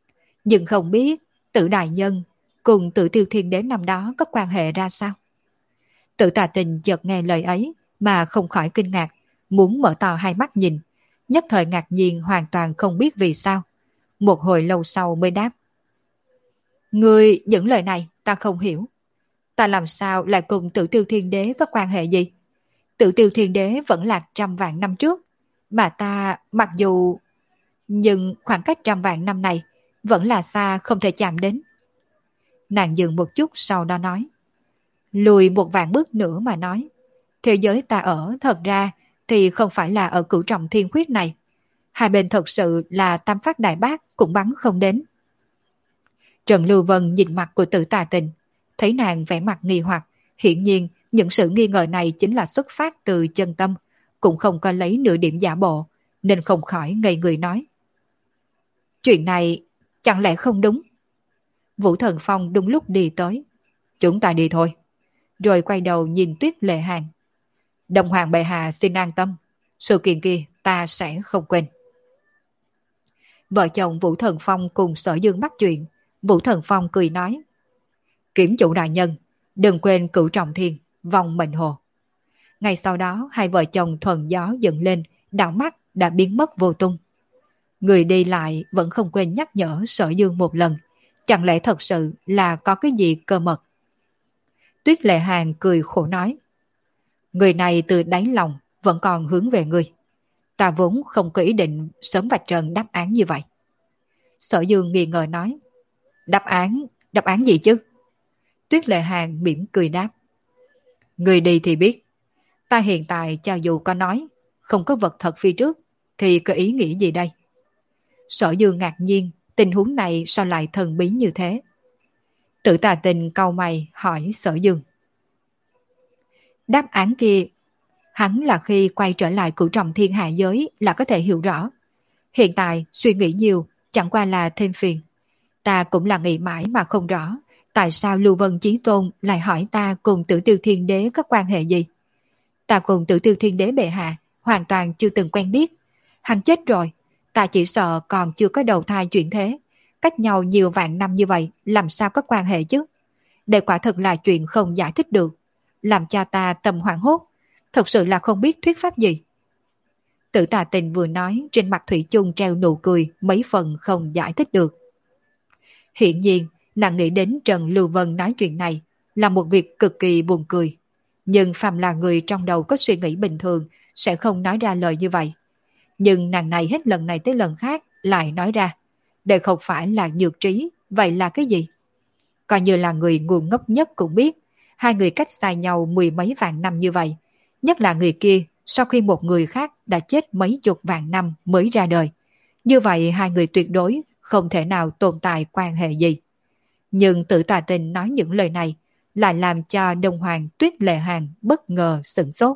Nhưng không biết Tử đại nhân cùng Tử Tiêu Thiên Đế năm đó có quan hệ ra sao? Tử Tà Tình chợt nghe lời ấy mà không khỏi kinh ngạc, muốn mở to hai mắt nhìn, nhất thời ngạc nhiên hoàn toàn không biết vì sao. Một hồi lâu sau mới đáp. Ngươi những lời này ta không hiểu. Ta làm sao lại cùng Tử Tiêu Thiên Đế có quan hệ gì? Tử Tiêu Thiên Đế vẫn lạc trăm vạn năm trước, mà ta mặc dù... Nhưng khoảng cách trăm vạn năm này vẫn là xa không thể chạm đến. Nàng dừng một chút sau đó nói. Lùi một vạn bước nữa mà nói. Thế giới ta ở thật ra thì không phải là ở cửu trọng thiên khuyết này. Hai bên thật sự là tam phát đại bác cũng bắn không đến. Trần Lưu Vân nhìn mặt của Tử Tà Tình, thấy nàng vẻ mặt nghi hoặc, hiển nhiên những sự nghi ngờ này chính là xuất phát từ chân tâm, cũng không có lấy nửa điểm giả bộ, nên không khỏi ngây người nói. Chuyện này chẳng lẽ không đúng? Vũ Thần Phong đúng lúc đi tới. Chúng ta đi thôi. Rồi quay đầu nhìn Tuyết Lệ Hàn. Đồng Hoàng bệ hạ xin an tâm, sự kiện kia ta sẽ không quên. Vợ chồng Vũ Thần Phong cùng Sở Dương bắt chuyện. Vũ Thần Phong cười nói. Kiểm chủ đại nhân, đừng quên cửu trọng thiên, vòng mệnh hồ. Ngay sau đó hai vợ chồng thuần gió dựng lên, đảo mắt đã biến mất vô tung. Người đi lại vẫn không quên nhắc nhở Sở Dương một lần. Chẳng lẽ thật sự là có cái gì cơ mật? Tuyết Lệ Hàn cười khổ nói. Người này từ đáy lòng vẫn còn hướng về người. Ta vốn không có ý định sớm vạch trần đáp án như vậy. Sở Dương nghi ngờ nói. Đáp án, đáp án gì chứ? Tuyết Lệ Hàn mỉm cười đáp. Người đi thì biết. Ta hiện tại cho dù có nói, không có vật thật phía trước, thì có ý nghĩ gì đây? Sở Dương ngạc nhiên, tình huống này sao lại thần bí như thế? Tử Tà Tình cau mày hỏi Sở Dương. Đáp án thì hắn là khi quay trở lại cửu trọng thiên hạ giới là có thể hiểu rõ. Hiện tại suy nghĩ nhiều chẳng qua là thêm phiền. Ta cũng là nghĩ mãi mà không rõ tại sao Lưu Vân Chí Tôn lại hỏi ta cùng Tử Tiêu Thiên Đế có quan hệ gì. Ta cùng Tử Tiêu Thiên Đế bệ hạ hoàn toàn chưa từng quen biết. Hắn chết rồi, ta chỉ sợ còn chưa có đầu thai chuyển thế. Cách nhau nhiều vạn năm như vậy làm sao có quan hệ chứ? Đây quả thật là chuyện không giải thích được, làm cha ta tâm hoảng hốt, thật sự là không biết thuyết pháp gì. Tử Tà Tình vừa nói, trên mặt thủy chung treo nụ cười mấy phần không giải thích được. Hiện nhiên, nàng nghĩ đến Trần Lưu Vân nói chuyện này là một việc cực kỳ buồn cười. Nhưng phàm là người trong đầu có suy nghĩ bình thường sẽ không nói ra lời như vậy. Nhưng nàng này hết lần này tới lần khác lại nói ra. Đây không phải là nhược trí, vậy là cái gì? Coi như là người ngu ngốc nhất cũng biết, hai người cách xa nhau mười mấy vạn năm như vậy. Nhất là người kia, sau khi một người khác đã chết mấy chục vạn năm mới ra đời. Như vậy hai người tuyệt đối không thể nào tồn tại quan hệ gì. Nhưng Tử Tà Tình nói những lời này lại làm cho Đông Hoàng Tuyết Lệ Hàn bất ngờ sửng sốt.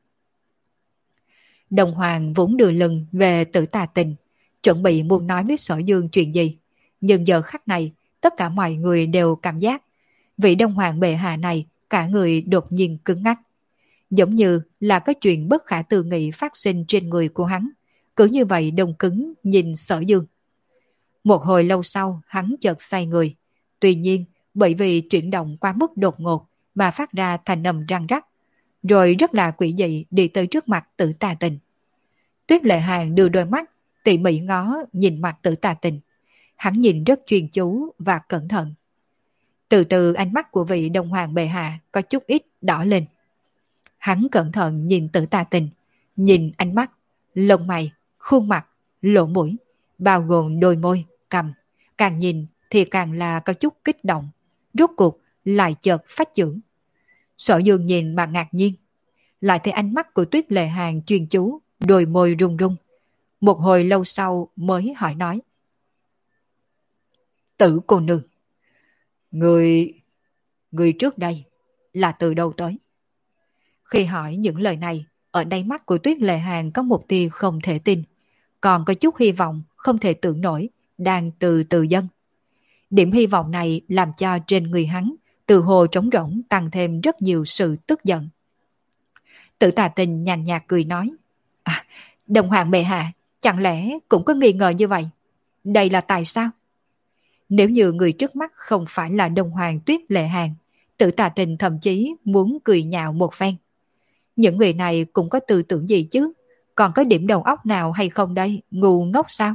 Đông Hoàng vốn đưa lưng về Tử Tà Tình, chuẩn bị muốn nói với Sở Dương chuyện gì. Nhưng giờ khắc này, tất cả mọi người đều cảm giác vị Đông Hoàng bệ hạ này cả người đột nhiên cứng ngắc. Giống như là có chuyện bất khả tư nghị phát sinh trên người của hắn. Cứ như vậy đông cứng nhìn Sở Dương. Một hồi lâu sau hắn chợt xoay người. Tuy nhiên bởi vì chuyển động quá mức đột ngột mà phát ra thành âm răng rắc. Rồi rất là quỷ dị đi tới trước mặt Tử Tà Tình. Tuyết Lệ Hàn đưa đôi mắt tỉ mỉ ngó nhìn mặt Tử Tà Tình. Hắn nhìn rất chuyên chú và cẩn thận. Từ từ ánh mắt của vị Đông Hoàng bệ hạ có chút ít đỏ lên. Hắn cẩn thận nhìn Tử Tà Tình, nhìn ánh mắt, lông mày, khuôn mặt, lỗ mũi, bao gồm đôi môi, cằm. Càng nhìn thì càng là có chút kích động. Rốt cuộc lại chợt phát trưởng. Sở Dương nhìn mà ngạc nhiên. Lại thấy ánh mắt của Tuyết Lệ Hàn chuyên chú, đôi môi run run. Một hồi lâu sau mới hỏi nói. Tử cô nương, người, người trước đây là từ đâu tới? Khi hỏi những lời này, ở đáy mắt của Tuyết Lệ Hàn có một tia không thể tin, còn có chút hy vọng không thể tưởng nổi, đang từ từ dâng. Điểm hy vọng này làm cho trên người hắn từ hồ trống rỗng tăng thêm rất nhiều sự tức giận. Tử Tà Tình nhàn nhạt cười nói. À, Đồng Hoàng bệ hạ, chẳng lẽ cũng có nghi ngờ như vậy? Đây là tại sao? Nếu như người trước mắt không phải là Đông Hoàng Tuyết Lệ Hàn, Tử Tà Tình thậm chí muốn cười nhạo một phen. Những người này cũng có tư tưởng gì chứ? Còn có điểm đầu óc nào hay không đây? Ngu ngốc sao?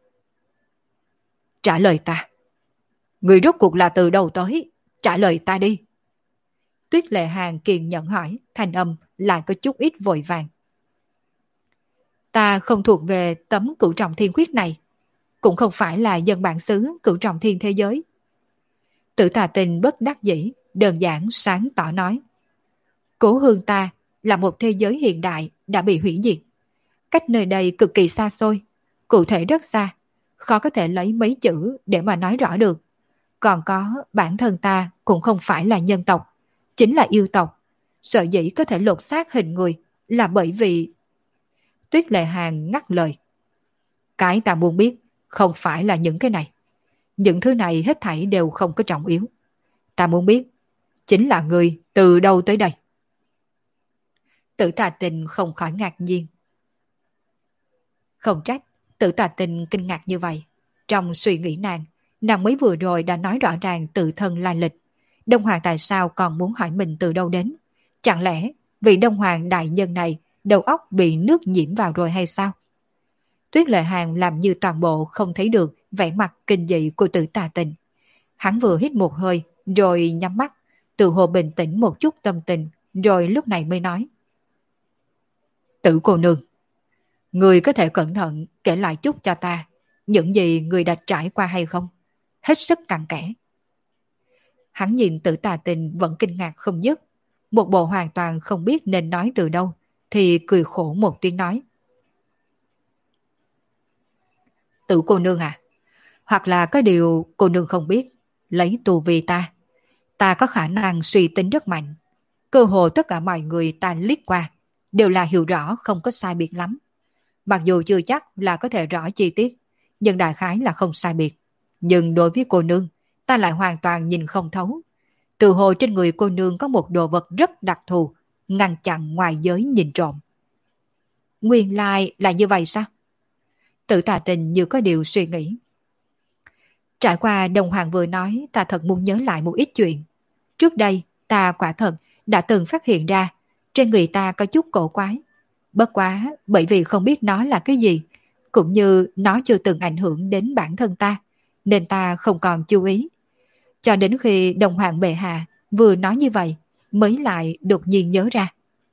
Trả lời ta. Người rốt cuộc là từ đâu tới? Trả lời ta đi. Tuyết Lệ Hàn kiên nhẫn hỏi, thanh âm lại có chút ít vội vàng. Ta không thuộc về tấm cửu trọng thiên khuyết này, cũng không phải là dân bản xứ cửu trọng thiên thế giới. Tử Tà Tình bất đắc dĩ, đơn giản sáng tỏ nói. Cố hương ta là một thế giới hiện đại đã bị hủy diệt. Cách nơi đây cực kỳ xa xôi, cụ thể rất xa, khó có thể lấy mấy chữ để mà nói rõ được. Còn có bản thân ta cũng không phải là nhân tộc, chính là yêu tộc. Sở dĩ có thể lột xác hình người là bởi vì... Tuyết Lệ Hàn ngắt lời. Cái ta muốn biết không phải là những cái này. Những thứ này hết thảy đều không có trọng yếu. Ta muốn biết chính là người từ đâu tới đây. Tử Tà Tình không khỏi ngạc nhiên. Không trách Tử Tà Tình kinh ngạc như vậy. Trong suy nghĩ nàng, nàng mới vừa rồi đã nói rõ ràng tự thân lai lịch. Đông Hoàng tại sao còn muốn hỏi mình từ đâu đến? Chẳng lẽ vị Đông Hoàng đại nhân này đầu óc bị nước nhiễm vào rồi hay sao? Tuyết Lệ Hàn làm như toàn bộ không thấy được vẻ mặt kinh dị của Tử Tà Tình. Hắn vừa hít một hơi rồi nhắm mắt, tự hồ bình tĩnh một chút tâm tình, rồi lúc này mới nói. Tử cô nương, người có thể cẩn thận kể lại chút cho ta những gì người đã trải qua hay không? Hết sức cặn kẽ. Hắn nhìn Tử Tà Tình vẫn kinh ngạc không dứt, một bộ hoàn toàn không biết nên nói từ đâu, thì cười khổ một tiếng nói. Tử cô nương à, hoặc là có điều cô nương không biết, lấy tu vi ta, ta có khả năng suy tính rất mạnh. Cơ hồ tất cả mọi người ta liếc qua, đều là hiểu rõ không có sai biệt lắm. Mặc dù chưa chắc là có thể rõ chi tiết, nhưng đại khái là không sai biệt. Nhưng đối với cô nương, ta lại hoàn toàn nhìn không thấu. Từ hồ trên người cô nương có một đồ vật rất đặc thù, ngăn chặn ngoài giới nhìn trộm. Nguyên lai là như vậy sao? Tử Tà Tình như có điều suy nghĩ. Trải qua Đồng Hoàng vừa nói, ta thật muốn nhớ lại một ít chuyện. Trước đây, ta quả thật đã từng phát hiện ra trên người ta có chút cổ quái. Bất quá bởi vì không biết nó là cái gì, cũng như nó chưa từng ảnh hưởng đến bản thân ta, nên ta không còn chú ý. Cho đến khi Đồng Hoàng bệ hạ vừa nói như vậy, mới lại đột nhiên nhớ ra.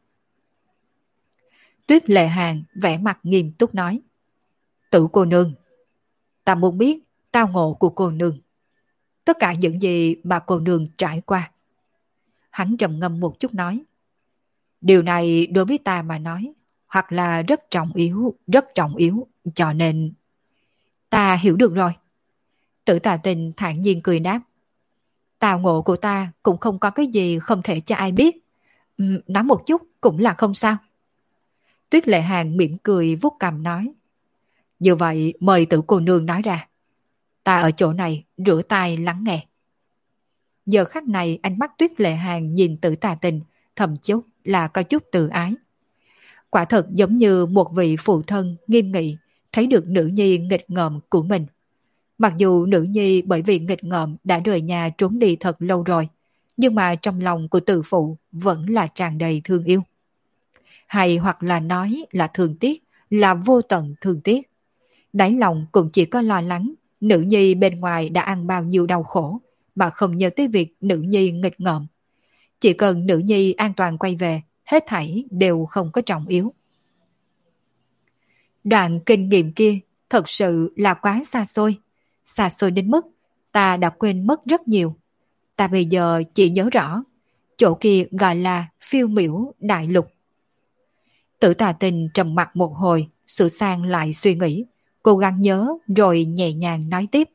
Tuyết Lệ Hàn vẻ mặt nghiêm túc nói. Tử cô nương, ta muốn biết tao ngộ của cô nương. Tất cả những gì mà cô nương trải qua. Hắn trầm ngâm một chút nói. Điều này đối với ta mà nói, hoặc là rất trọng yếu, rất trọng yếu, cho nên... Ta hiểu được rồi. Tử Tà Tình thản nhiên cười đáp. Tào ngộ của ta cũng không có cái gì không thể cho ai biết. Ừ, nói một chút cũng là không sao. Tuyết Lệ Hàn mỉm cười vuốt cằm nói. Như vậy mời Tử cô nương nói ra. Ta ở chỗ này rửa tay lắng nghe. Giờ khắc này ánh mắt Tuyết Lệ Hàn nhìn Tử Tà Tình thầm chút là có chút tự ái. Quả thật giống như một vị phụ thân nghiêm nghị thấy được nữ nhi nghịch ngợm của mình. Mặc dù nữ nhi bởi vì nghịch ngợm đã rời nhà trốn đi thật lâu rồi, nhưng mà trong lòng của tử phụ vẫn là tràn đầy thương yêu. Hay hoặc là nói là thương tiếc, là vô tận thương tiếc. Đáy lòng cũng chỉ có lo lắng nữ nhi bên ngoài đã ăn bao nhiêu đau khổ, mà không nhớ tới việc nữ nhi nghịch ngợm. Chỉ cần nữ nhi an toàn quay về, hết thảy đều không có trọng yếu. Đoạn kinh nghiệm kia thật sự là quá xa xôi. Xa xôi đến mức ta đã quên mất rất nhiều. Ta bây giờ chỉ nhớ rõ, chỗ kia gọi là phiêu miểu đại lục. Tử Tà Tình trầm mặt một hồi, sửa sang lại suy nghĩ, cố gắng nhớ rồi nhẹ nhàng nói tiếp.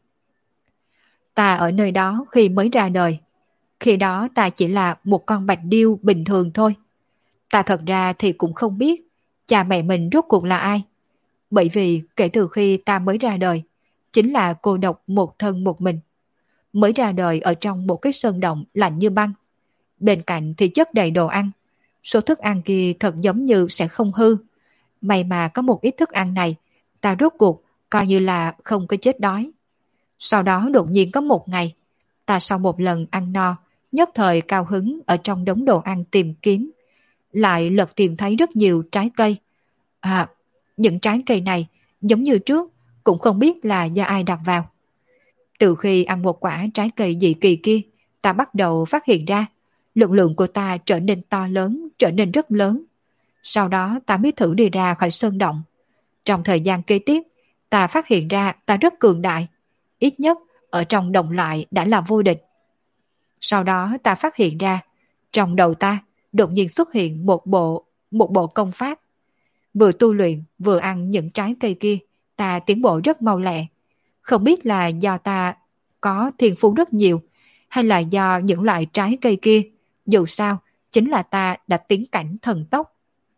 Ta ở nơi đó khi mới ra đời. Khi đó ta chỉ là một con bạch điêu bình thường thôi. Ta thật ra thì cũng không biết cha mẹ mình rốt cuộc là ai. Bởi vì kể từ khi ta mới ra đời, chính là cô độc một thân một mình. Mới ra đời ở trong một cái sơn động lạnh như băng. Bên cạnh thì chất đầy đồ ăn. Số thức ăn kia thật giống như sẽ không hư. May mà có một ít thức ăn này, ta rốt cuộc coi như là không có chết đói. Sau đó đột nhiên có một ngày, ta sau một lần ăn no, nhất thời cao hứng ở trong đống đồ ăn tìm kiếm, lại lật tìm thấy rất nhiều trái cây. À, những trái cây này giống như trước, cũng không biết là do ai đặt vào. Từ khi ăn một quả trái cây dị kỳ kia, ta bắt đầu phát hiện ra lực lượng của ta trở nên to lớn, trở nên rất lớn. Sau đó ta mới thử đi ra khỏi sơn động. Trong thời gian kế tiếp, ta phát hiện ra ta rất cường đại. Ít nhất ở trong đồng loại đã là vô địch. Sau đó ta phát hiện ra, trong đầu ta đột nhiên xuất hiện một bộ, một bộ công pháp. Vừa tu luyện, vừa ăn những trái cây kia, ta tiến bộ rất mau lẹ. Không biết là do ta có thiên phú rất nhiều, hay là do những loại trái cây kia, dù sao, chính là ta đã tiến cảnh thần tốc.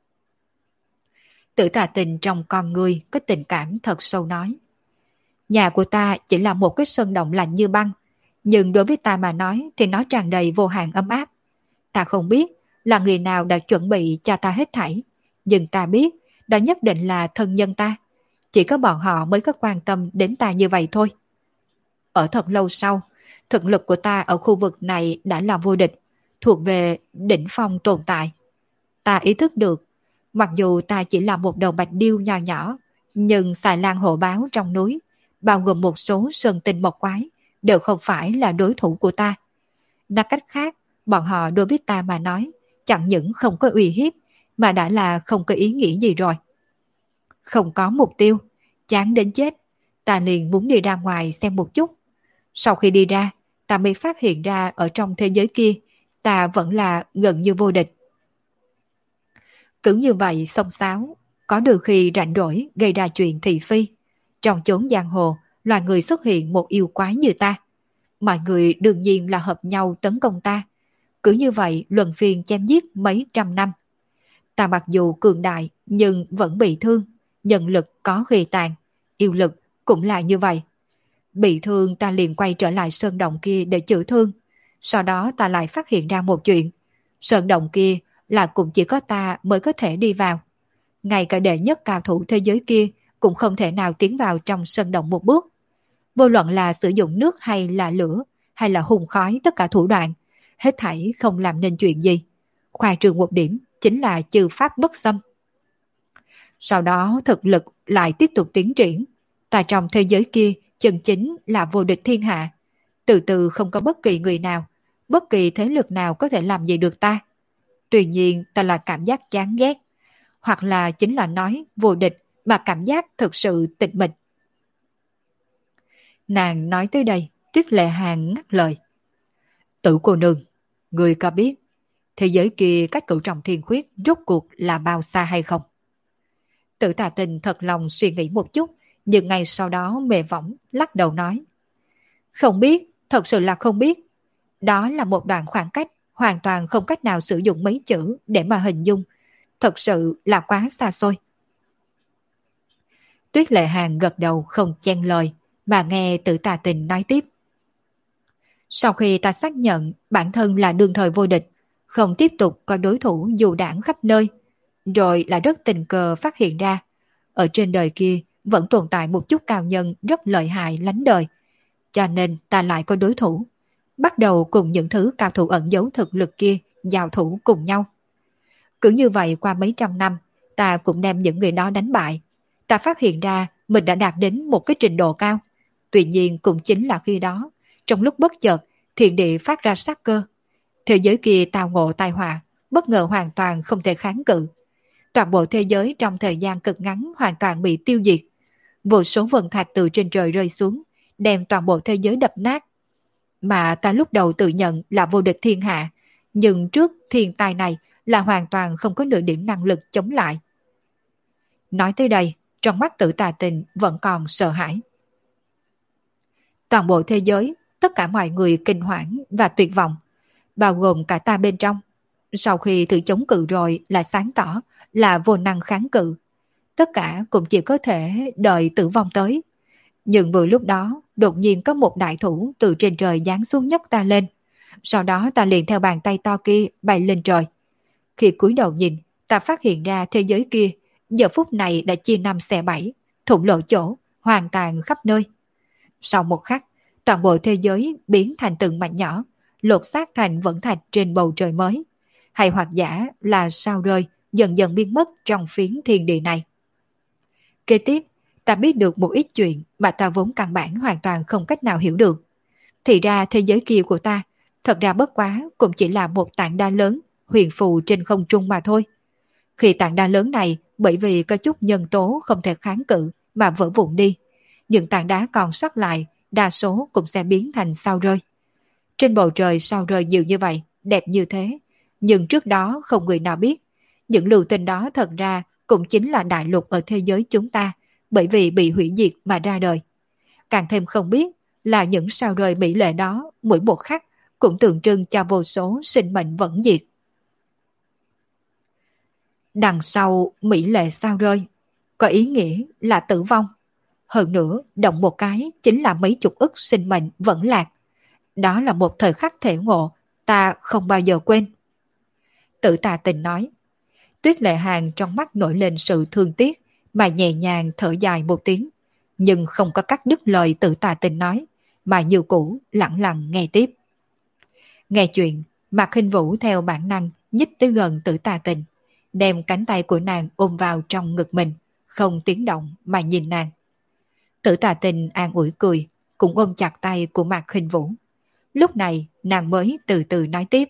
Tử Tà Tình trong con người có tình cảm thật sâu nói. Nhà của ta chỉ là một cái sơn động lạnh như băng, nhưng đối với ta mà nói thì nó tràn đầy vô hạn ấm áp. Ta không biết là người nào đã chuẩn bị cho ta hết thảy, nhưng ta biết đó nhất định là thân nhân ta. Chỉ có bọn họ mới có quan tâm đến ta như vậy thôi. Ở thật lâu sau, thực lực của ta ở khu vực này đã là vô địch, thuộc về đỉnh phong tồn tại. Ta ý thức được, mặc dù ta chỉ là một đầu bạch điêu nhỏ nhỏ, nhưng xài lang hổ báo trong núi, bao gồm một số sơn tinh mộc quái, đều không phải là đối thủ của ta. Nói cách khác, bọn họ đối với ta mà nói, chẳng những không có uy hiếp, mà đã là không có ý nghĩ gì rồi. Không có mục tiêu, chán đến chết, ta liền muốn đi ra ngoài xem một chút. Sau khi đi ra, ta mới phát hiện ra ở trong thế giới kia, ta vẫn là gần như vô địch. Cứ như vậy xông xáo, có đôi khi rảnh rỗi gây ra chuyện thị phi. Trong chốn giang hồ, loài người xuất hiện một yêu quái như ta. Mọi người đương nhiên là hợp nhau tấn công ta. Cứ như vậy luân phiên chém giết mấy trăm năm. Ta mặc dù cường đại nhưng vẫn bị thương, nhân lực có ghi tàn, yêu lực cũng là như vậy. Bị thương ta liền quay trở lại sơn động kia để chữa thương. Sau đó ta lại phát hiện ra một chuyện. Sơn động kia là cũng chỉ có ta mới có thể đi vào. Ngay cả đệ nhất cao thủ thế giới kia cũng không thể nào tiến vào trong sơn động một bước. Vô luận là sử dụng nước hay là lửa, hay là hùng khói, tất cả thủ đoạn, hết thảy không làm nên chuyện gì. Khoa trương một điểm chính là chư pháp bất xâm. Sau đó thực lực lại tiếp tục tiến triển. Tại trong thế giới kia chân chính là vô địch thiên hạ. Từ từ không có bất kỳ người nào, bất kỳ thế lực nào có thể làm gì được ta. Tuy nhiên ta là cảm giác chán ghét, hoặc là chính là nói vô địch mà cảm giác thực sự tịch mịch. Nàng nói tới đây, Tuyết Lệ Hàng ngắt lời. Tử cô nương, người có biết thế giới kia cách cửu trọng thiên khuyết rốt cuộc là bao xa hay không? Tử Tà Tình thật lòng suy nghĩ một chút, nhưng ngay sau đó mê võng lắc đầu nói. Không biết, thật sự là không biết. Đó là một đoạn khoảng cách, hoàn toàn không cách nào sử dụng mấy chữ để mà hình dung. Thật sự là quá xa xôi. Tuyết Lệ Hàng gật đầu không chen lời, mà nghe Tử Tà Tình nói tiếp. Sau khi ta xác nhận bản thân là đương thời vô địch, không tiếp tục có đối thủ dù đảng khắp nơi, rồi lại rất tình cờ phát hiện ra, ở trên đời kia vẫn tồn tại một chút cao nhân rất lợi hại lánh đời, cho nên ta lại có đối thủ, bắt đầu cùng những thứ cao thủ ẩn giấu thực lực kia giao thủ cùng nhau. Cứ như vậy qua mấy trăm năm, ta cũng đem những người đó đánh bại. Ta phát hiện ra mình đã đạt đến một cái trình độ cao. Tuy nhiên cũng chính là khi đó, trong lúc bất chợt, thiên địa phát ra sát cơ. Thế giới kia tao ngộ tai họa, bất ngờ hoàn toàn không thể kháng cự. Toàn bộ thế giới trong thời gian cực ngắn hoàn toàn bị tiêu diệt. Vô số vân thạch từ trên trời rơi xuống, đem toàn bộ thế giới đập nát. Mà ta lúc đầu tự nhận là vô địch thiên hạ, nhưng trước thiên tai này là hoàn toàn không có nửa điểm năng lực chống lại. Nói tới đây, trong mắt Tử Tà Tình vẫn còn sợ hãi. Toàn bộ thế giới, tất cả mọi người kinh hoảng và tuyệt vọng, bao gồm cả ta bên trong. Sau khi thử chống cự rồi là sáng tỏ là vô năng kháng cự. Tất cả cũng chỉ có thể đợi tử vong tới. Nhưng vừa lúc đó, đột nhiên có một đại thủ từ trên trời giáng xuống nhấc ta lên. Sau đó ta liền theo bàn tay to kia bay lên trời. Khi cúi đầu nhìn, ta phát hiện ra thế giới kia giờ phút này đã chia năm xẻ bảy, thủng lộ chỗ, hoàn toàn khắp nơi. Sau một khắc, toàn bộ thế giới biến thành từng mảnh nhỏ, lột xác thành vẫn thạch trên bầu trời mới. Hay hoặc giả là sao rơi dần dần biến mất trong phiến thiên địa này. Kế tiếp, ta biết được một ít chuyện mà ta vốn căn bản hoàn toàn không cách nào hiểu được. Thì ra thế giới kia của ta, thật ra bất quá cũng chỉ là một tảng đá lớn, huyền phù trên không trung mà thôi. Khi tảng đá lớn này bởi vì có chút nhân tố không thể kháng cự mà vỡ vụn đi, những tảng đá còn sót lại đa số cũng sẽ biến thành sao rơi. Trên bầu trời sao rơi nhiều như vậy, đẹp như thế, nhưng trước đó không người nào biết, những lưu tinh đó thật ra cũng chính là đại lục ở thế giới chúng ta, bởi vì bị hủy diệt mà ra đời. Càng thêm không biết là những sao rơi mỹ lệ đó mỗi một khắc cũng tượng trưng cho vô số sinh mệnh vẫn diệt. Đằng sau mỹ lệ sao rơi có ý nghĩa là tử vong. Hơn nữa, động một cái chính là mấy chục ức sinh mệnh vẫn lạc. Đó là một thời khắc thể ngộ, ta không bao giờ quên. Tử Tà Tình nói. Tuyết Lệ Hàng trong mắt nổi lên sự thương tiếc, mà nhẹ nhàng thở dài một tiếng, nhưng không có cắt đứt lời Tử Tà Tình nói, mà như cũ lặng lặng nghe tiếp. Nghe chuyện, Mạc Khinh Vũ theo bản năng nhích tới gần Tử Tà Tình, đem cánh tay của nàng ôm vào trong ngực mình, không tiếng động mà nhìn nàng. Tử Tà Tình an ủi cười, cũng ôm chặt tay của Mạc Khinh Vũ. Lúc này nàng mới từ từ nói tiếp.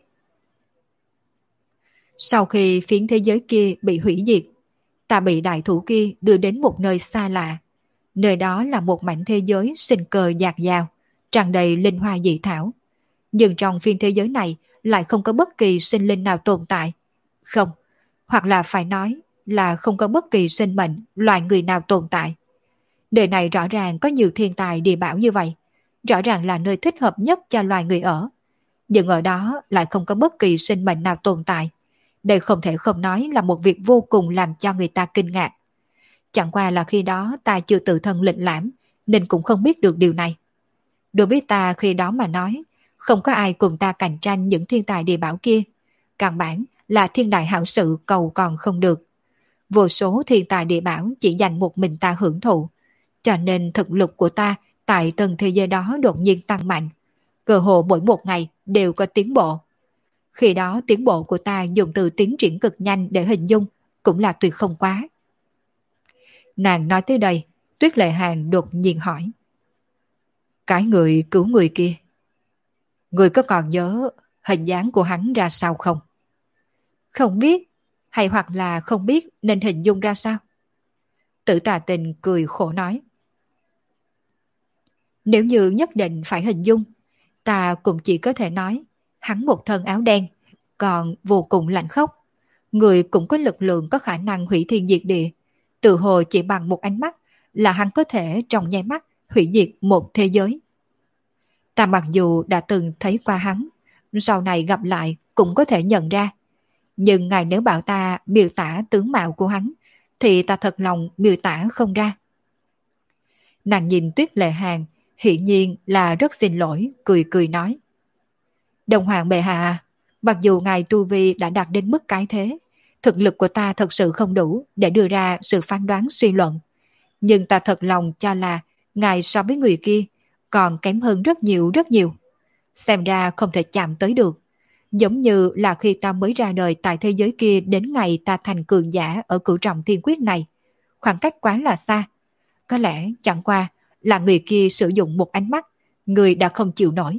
Sau khi phiến thế giới kia bị hủy diệt, ta bị đại thủ kia đưa đến một nơi xa lạ. Nơi đó là một mảnh thế giới sinh cơ dạt dào, tràn đầy linh hoa dị thảo. Nhưng trong phiên thế giới này lại không có bất kỳ sinh linh nào tồn tại. Không, hoặc là phải nói là không có bất kỳ sinh mệnh, loài người nào tồn tại. Nơi này rõ ràng có nhiều thiên tài địa bảo như vậy, rõ ràng là nơi thích hợp nhất cho loài người ở. Nhưng ở đó lại không có bất kỳ sinh mệnh nào tồn tại. Đây không thể không nói là một việc vô cùng làm cho người ta kinh ngạc. Chẳng qua là khi đó ta chưa tự thân lịch lãm, nên cũng không biết được điều này. Đối với ta khi đó mà nói, không có ai cùng ta cạnh tranh những thiên tài địa bảo kia. Căn bản là thiên đại hảo sự cầu còn không được. Vô số thiên tài địa bảo chỉ dành một mình ta hưởng thụ. Cho nên thực lực của ta tại tầng thế giới đó đột nhiên tăng mạnh. Cơ hồ mỗi một ngày đều có tiến bộ. Khi đó tiến bộ của ta dùng từ tiến triển cực nhanh để hình dung cũng là tuyệt không quá. Nàng nói tới đây, Tuyết Lệ Hàng đột nhiên hỏi. Cái người cứu người kia, người có còn nhớ hình dáng của hắn ra sao không? Không biết, hay hoặc là không biết nên hình dung ra sao? Tử Tà Tình cười khổ nói. Nếu như nhất định phải hình dung, ta cũng chỉ có thể nói hắn một thân áo đen, còn vô cùng lạnh khốc. Người cũng có lực lượng có khả năng hủy thiên diệt địa. Tự hồ chỉ bằng một ánh mắt là hắn có thể trong nháy mắt hủy diệt một thế giới. Ta mặc dù đã từng thấy qua hắn, sau này gặp lại cũng có thể nhận ra. Nhưng ngài nếu bảo ta miêu tả tướng mạo của hắn, thì ta thật lòng miêu tả không ra. Nàng nhìn Tuyết Lệ Hàng, hiển nhiên là rất xin lỗi, cười cười nói. Đồng hoàng bệ hạ, mặc dù ngài tu vi đã đạt đến mức cái thế, thực lực của ta thật sự không đủ để đưa ra sự phán đoán suy luận. Nhưng ta thật lòng cho là ngài so với người kia còn kém hơn rất nhiều rất nhiều. Xem ra không thể chạm tới được. Giống như là khi ta mới ra đời tại thế giới kia đến ngày ta thành cường giả ở cửu trọng thiên quyết này. Khoảng cách quá là xa. Có lẽ chẳng qua là người kia sử dụng một ánh mắt, người đã không chịu nổi.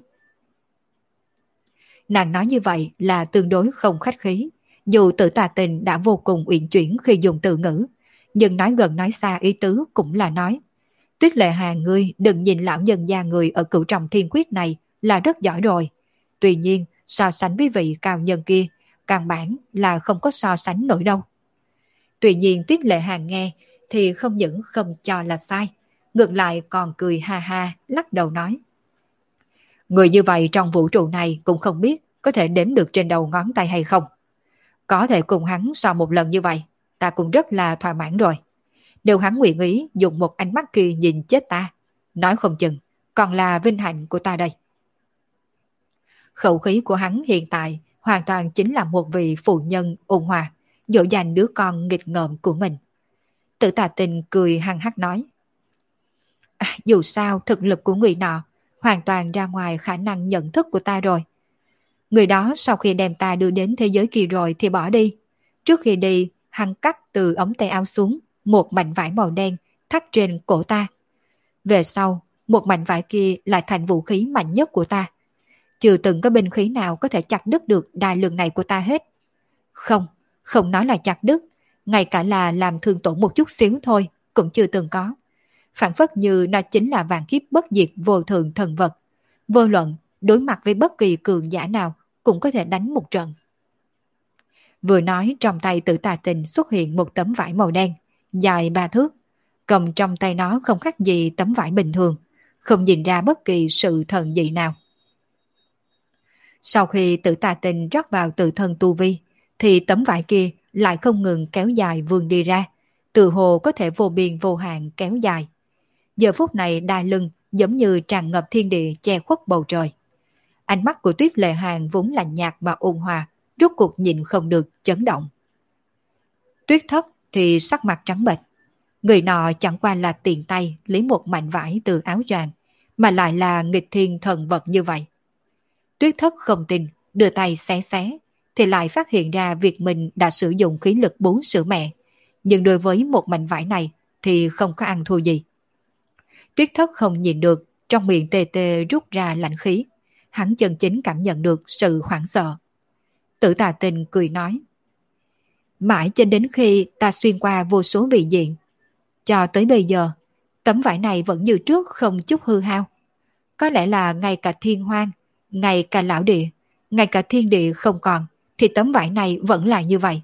Nàng nói như vậy là tương đối không khách khí. Dù Tử Tà Tình đã vô cùng uyển chuyển khi dùng từ ngữ, nhưng nói gần nói xa ý tứ cũng là nói. Tuyết Lệ Hàng ngươi đừng nhìn lão nhân gia người ở cửu trọng thiên quyết này là rất giỏi rồi. Tuy nhiên, so sánh với vị cao nhân kia, căn bản là không có so sánh nổi đâu. Tuy nhiên Tuyết Lệ Hàng nghe thì không những không cho là sai, ngược lại còn cười ha ha, lắc đầu nói. Người như vậy trong vũ trụ này cũng không biết có thể đếm được trên đầu ngón tay hay không. Có thể cùng hắn so một lần như vậy, ta cũng rất là thỏa mãn rồi. Nếu hắn nguyện ý dùng một ánh mắt kia nhìn chết ta, nói không chừng còn là vinh hạnh của ta đây. Khẩu khí của hắn hiện tại hoàn toàn chính là một vị phụ nhân ôn hòa, dỗ dành đứa con nghịch ngợm của mình. Tử Tà Tình cười hăng hắc nói. À, dù sao thực lực của người nọ hoàn toàn ra ngoài khả năng nhận thức của ta rồi. Người đó sau khi đem ta đưa đến thế giới kia rồi thì bỏ đi. Trước khi đi, hắn cắt từ ống tay áo xuống một mảnh vải màu đen thắt trên cổ ta. Về sau, một mảnh vải kia lại thành vũ khí mạnh nhất của ta. Chưa từng có binh khí nào có thể chặt đứt được đai lưng này của ta hết. Không, không nói là chặt đứt, ngay cả là làm thương tổn một chút xíu thôi, cũng chưa từng có. Phản phất như nó chính là vạn kiếp bất diệt vô thượng thần vật. Vô luận, đối mặt với bất kỳ cường giả nào, cũng có thể đánh một trận. Vừa nói, trong tay Tử Tà Tình xuất hiện một tấm vải màu đen, dài ba thước. Cầm trong tay nó không khác gì tấm vải bình thường, không nhìn ra bất kỳ sự thần dị nào. Sau khi Tử Tà Tình rót vào tự thân tu vi, thì tấm vải kia lại không ngừng kéo dài vươn đi ra, tự hồ có thể vô biên vô hạn kéo dài. Giờ phút này đai lưng giống như tràn ngập thiên địa che khuất bầu trời. Ánh mắt của Tuyết Lệ Hàn vốn lạnh nhạt mà ôn hòa, rốt cuộc nhịn không được chấn động. Tuyết Thất thì sắc mặt trắng bệch. Người nọ chẳng qua là tiện tay lấy một mảnh vải từ áo choàng, mà lại là nghịch thiên thần vật như vậy. Tuyết Thất không tin, đưa tay xé xé, thì lại phát hiện ra việc mình đã sử dụng khí lực bú sữa mẹ. Nhưng đối với một mảnh vải này thì không có ăn thua gì. Tuyết Thất không nhìn được, trong miệng tê tê rút ra lạnh khí. Hắn chân chính cảm nhận được sự hoảng sợ. Tử Tà Tình cười nói: mãi cho đến khi ta xuyên qua vô số vị diện, cho tới bây giờ, tấm vải này vẫn như trước không chút hư hao. Có lẽ là ngay cả thiên hoang, ngay cả lão địa, ngay cả thiên địa không còn, thì tấm vải này vẫn là như vậy.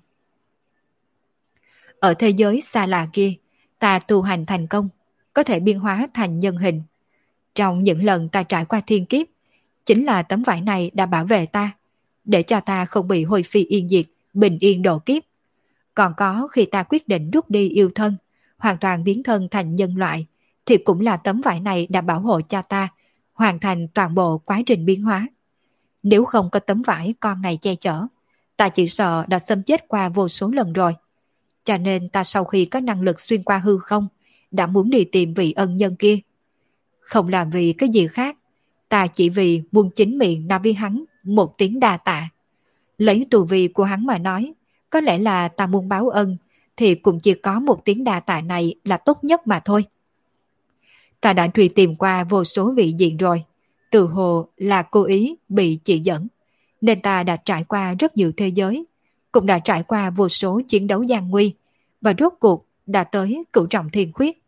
Ở thế giới xa lạ kia, ta tu hành thành công, có thể biên hóa thành nhân hình. Trong những lần ta trải qua thiên kiếp, chính là tấm vải này đã bảo vệ ta, để cho ta không bị hôi phi yên diệt, bình yên độ kiếp. Còn có khi ta quyết định rút đi yêu thân, hoàn toàn biến thân thành nhân loại, thì cũng là tấm vải này đã bảo hộ cho ta, hoàn thành toàn bộ quá trình biến hóa. Nếu không có tấm vải con này che chở, ta chỉ sợ đã xâm chết qua vô số lần rồi. Cho nên ta sau khi có năng lực xuyên qua hư không, đã muốn đi tìm vị ân nhân kia. Không làm vì cái gì khác, ta chỉ vì muốn chính miệng nói với hắn một tiếng đa tạ. Lấy tu vi của hắn mà nói, có lẽ là ta muốn báo ân, thì cũng chỉ có một tiếng đa tạ này là tốt nhất mà thôi. Ta đã truy tìm qua vô số vị diện rồi, từ hồ là cố ý bị chỉ dẫn, nên ta đã trải qua rất nhiều thế giới, cũng đã trải qua vô số chiến đấu gian nguy, và rốt cuộc đã tới Cửu Trọng Thiên Khuyết.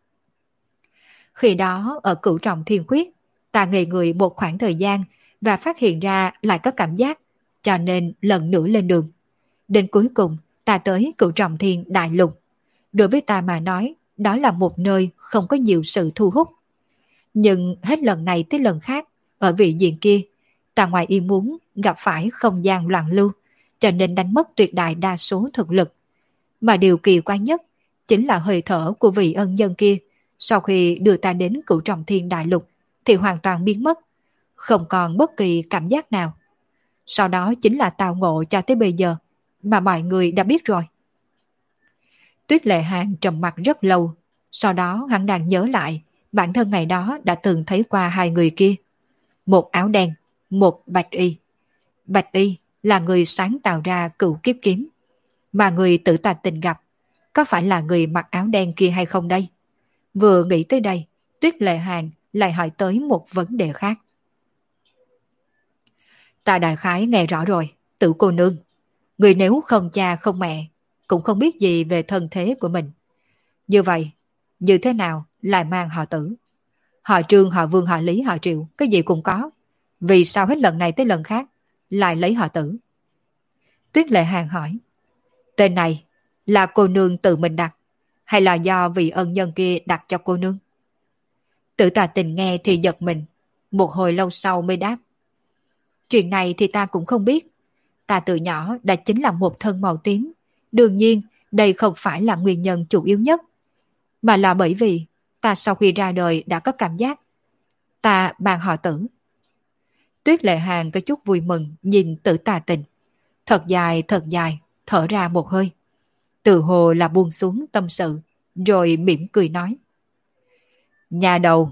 Khi đó ở Cửu Trọng Thiên Khuyết, ta ngây người một khoảng thời gian và phát hiện ra lại có cảm giác, cho nên lần nữa lên đường. Đến cuối cùng, ta tới Cửu Trọng Thiên Đại Lục. Đối với ta mà nói, đó là một nơi không có nhiều sự thu hút. Nhưng hết lần này tới lần khác, ở vị diện kia, ta ngoài ý muốn gặp phải không gian loạn lưu, cho nên đánh mất tuyệt đại đa số thực lực. Mà điều kỳ quái nhất chính là hơi thở của vị ân nhân kia, sau khi đưa ta đến Cửu Trọng Thiên Đại Lục thì hoàn toàn biến mất, không còn bất kỳ cảm giác nào. Sau đó chính là tao ngộ cho tới bây giờ, mà mọi người đã biết rồi. Tuyết Lệ Hàn trầm mặt rất lâu, sau đó hắn đang nhớ lại bản thân ngày đó đã từng thấy qua hai người kia. Một áo đen, một bạch y. Bạch y là người sáng tạo ra Cửu Kiếp Kiếm, mà người Tử Tà Tình gặp có phải là người mặc áo đen kia hay không đây? Vừa nghĩ tới đây, Tuyết Lệ Hàn lại hỏi tới một vấn đề khác. Ta đại khái nghe rõ rồi, Tử cô nương. Người nếu không cha không mẹ, cũng không biết gì về thân thế của mình. Như vậy, như thế nào lại mang họ Tử? Họ Trương, họ Vương, họ Lý, họ Triệu, cái gì cũng có. Vì sao hết lần này tới lần khác lại lấy họ Tử? Tuyết Lệ Hàn hỏi. Tên này là cô nương tự mình đặt, hay là do vị ân nhân kia đặt cho cô nương? Tử Tà Tình nghe thì giật mình, một hồi lâu sau mới đáp. Chuyện này thì ta cũng không biết. Ta từ nhỏ đã chính là một thân màu tím. Đương nhiên, đây không phải là nguyên nhân chủ yếu nhất, mà là bởi vì ta sau khi ra đời đã có cảm giác ta mang họ Tử. Tuyết Lệ Hàn có chút vui mừng nhìn Tử Tà Tình. Thật dài thật dài, thở ra một hơi. Từ hồ là buông xuống tâm sự, rồi mỉm cười nói. Nhà đầu,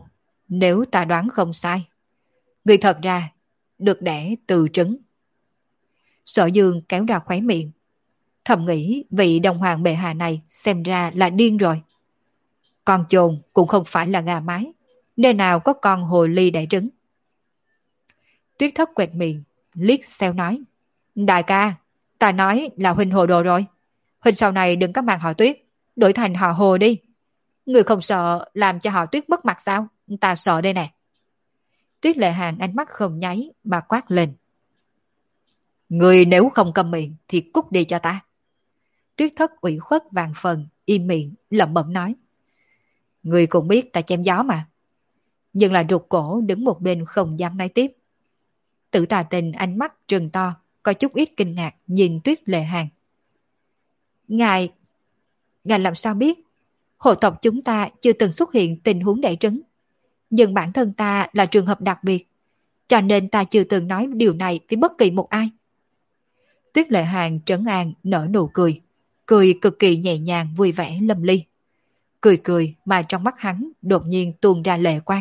Nếu ta đoán không sai, người thật ra được đẻ từ trứng. Sở Dương kéo ra khóe miệng, thầm nghĩ vị đồng hoàng bệ hạ này xem ra là điên rồi. Con chồn cũng không phải là gà mái, nơi nào có con hồ ly đẻ trứng. Tuyết Thất quẹt miệng, liếc xéo nói, đại ca, ta nói là huynh hồ đồ rồi. Huynh sau này đừng có mang họ Tuyết, đổi thành họ Hồ đi. Người không sợ làm cho họ Tuyết mất mặt sao? Ta sợ đây nè. Tuyết Lệ Hàng ánh mắt không nháy mà quát lên. Người nếu không cầm miệng thì cút đi cho ta. Tuyết Thất ủy khuất vàng phần, im miệng, lẩm bẩm nói. Người cũng biết ta chém gió mà. Nhưng là rụt cổ đứng một bên không dám nói tiếp. Tử Tà Tình ánh mắt trừng to, có chút ít kinh ngạc nhìn Tuyết Lệ Hàng. Ngài, ngài làm sao biết? Hộ tộc chúng ta chưa từng xuất hiện tình huống đẻ trứng. Nhưng bản thân ta là trường hợp đặc biệt, cho nên ta chưa từng nói điều này với bất kỳ một ai. Tuyết Lệ Hàng trấn an nở nụ cười, cười cực kỳ nhẹ nhàng vui vẻ lâm ly. Cười cười mà trong mắt hắn đột nhiên tuôn ra lệ quang.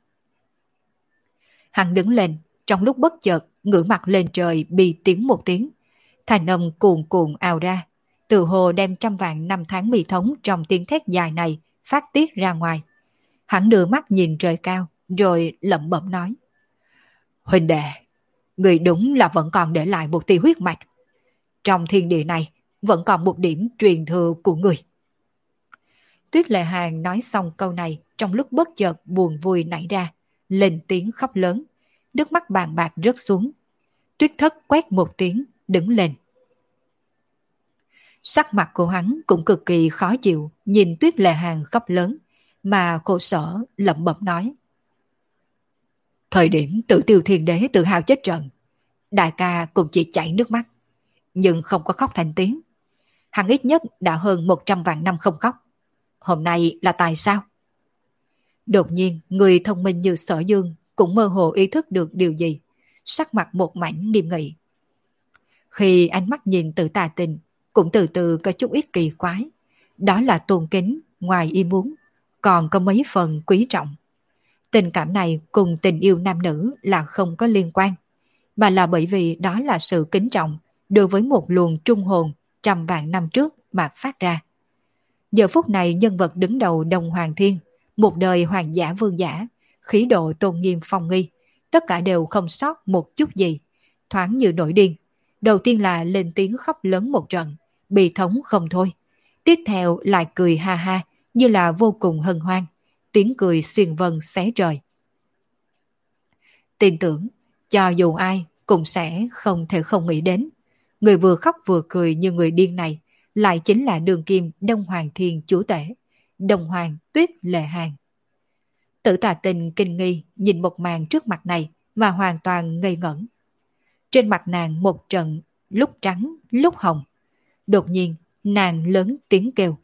Hắn đứng lên, trong lúc bất chợt ngửa mặt lên trời bi tiếng một tiếng, thành âm cuồn cuộn ào ra, từ hồ đem trăm vạn năm tháng mì thống trong tiếng thét dài này phát tiết ra ngoài. Hắn đưa mắt nhìn trời cao, rồi lẩm bẩm nói. Huynh đệ, người đúng là vẫn còn để lại một tia huyết mạch. Trong thiên địa này, vẫn còn một điểm truyền thừa của người. Tuyết Lệ Hàng nói xong câu này, trong lúc bất chợt buồn vui nảy ra, lên tiếng khóc lớn, nước mắt bàn bạc rớt xuống. Tuyết Thất quét một tiếng, đứng lên. Sắc mặt của hắn cũng cực kỳ khó chịu, nhìn Tuyết Lệ Hàng khóc lớn, mà khổ sở lẩm bẩm nói. Thời điểm Tử Tiêu Thiên Đế tự hào chết trận, đại ca cũng chỉ chảy nước mắt, nhưng không có khóc thành tiếng. Hắn ít nhất đã hơn một trăm vạn năm không khóc. Hôm nay là tại sao? Đột nhiên, người thông minh như Sở Dương cũng mơ hồ ý thức được điều gì, sắc mặt một mảnh nghiêm nghị. Khi ánh mắt nhìn Tử Tà Tình, cũng từ từ có chút ít kỳ quái. Đó là tôn kính, ngoài ý muốn, còn có mấy phần quý trọng. Tình cảm này cùng tình yêu nam nữ là không có liên quan, mà là bởi vì đó là sự kính trọng đối với một luồng trung hồn trăm vạn năm trước mà phát ra. Giờ phút này nhân vật đứng đầu Đông Hoàng Thiên, một đời hoàng giả vương giả, khí độ tôn nghiêm phong nghi, tất cả đều không sót một chút gì, thoáng như nổi điên. Đầu tiên là lên tiếng khóc lớn một trận, bi thống không thôi. Tiếp theo lại cười ha ha, như là vô cùng hân hoan, tiếng cười xuyên vân xé trời. Tin tưởng, cho dù ai cũng sẽ không thể không nghĩ đến, người vừa khóc vừa cười như người điên này lại chính là đường kim Đông Hoàng Thiên chủ tể, Đông Hoàng Tuyết Lệ Hàng. Tử Tà Tình kinh nghi nhìn một màn trước mặt này mà hoàn toàn ngây ngẩn. Trên mặt nàng một trận lúc trắng lúc hồng. Đột nhiên nàng lớn tiếng kêu.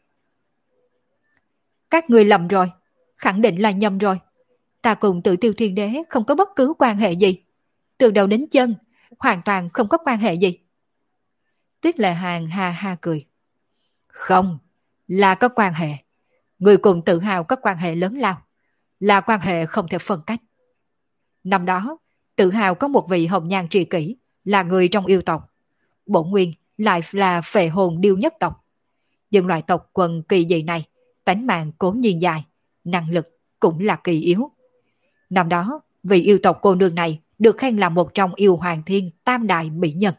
Các người lầm rồi, khẳng định là nhầm rồi. Ta cùng Tử Tiêu Thiên Đế không có bất cứ quan hệ gì. Từ đầu đến chân, hoàn toàn không có quan hệ gì. Tuyết Lệ Hàng ha ha cười. Không, là có quan hệ. Người cùng tự hào có quan hệ lớn lao, là quan hệ không thể phân cách. Năm đó, tự hào có một vị hồng nhan tri kỷ, là người trong yêu tộc. Bổn nguyên lại là phệ hồn điêu nhất tộc. Nhưng loại tộc quần kỳ dị này, tánh mạng cố nhiên dài, năng lực cũng là kỳ yếu. Năm đó, vị yêu tộc cô nương này được khen là một trong yêu hoàng thiên tam đại mỹ nhân.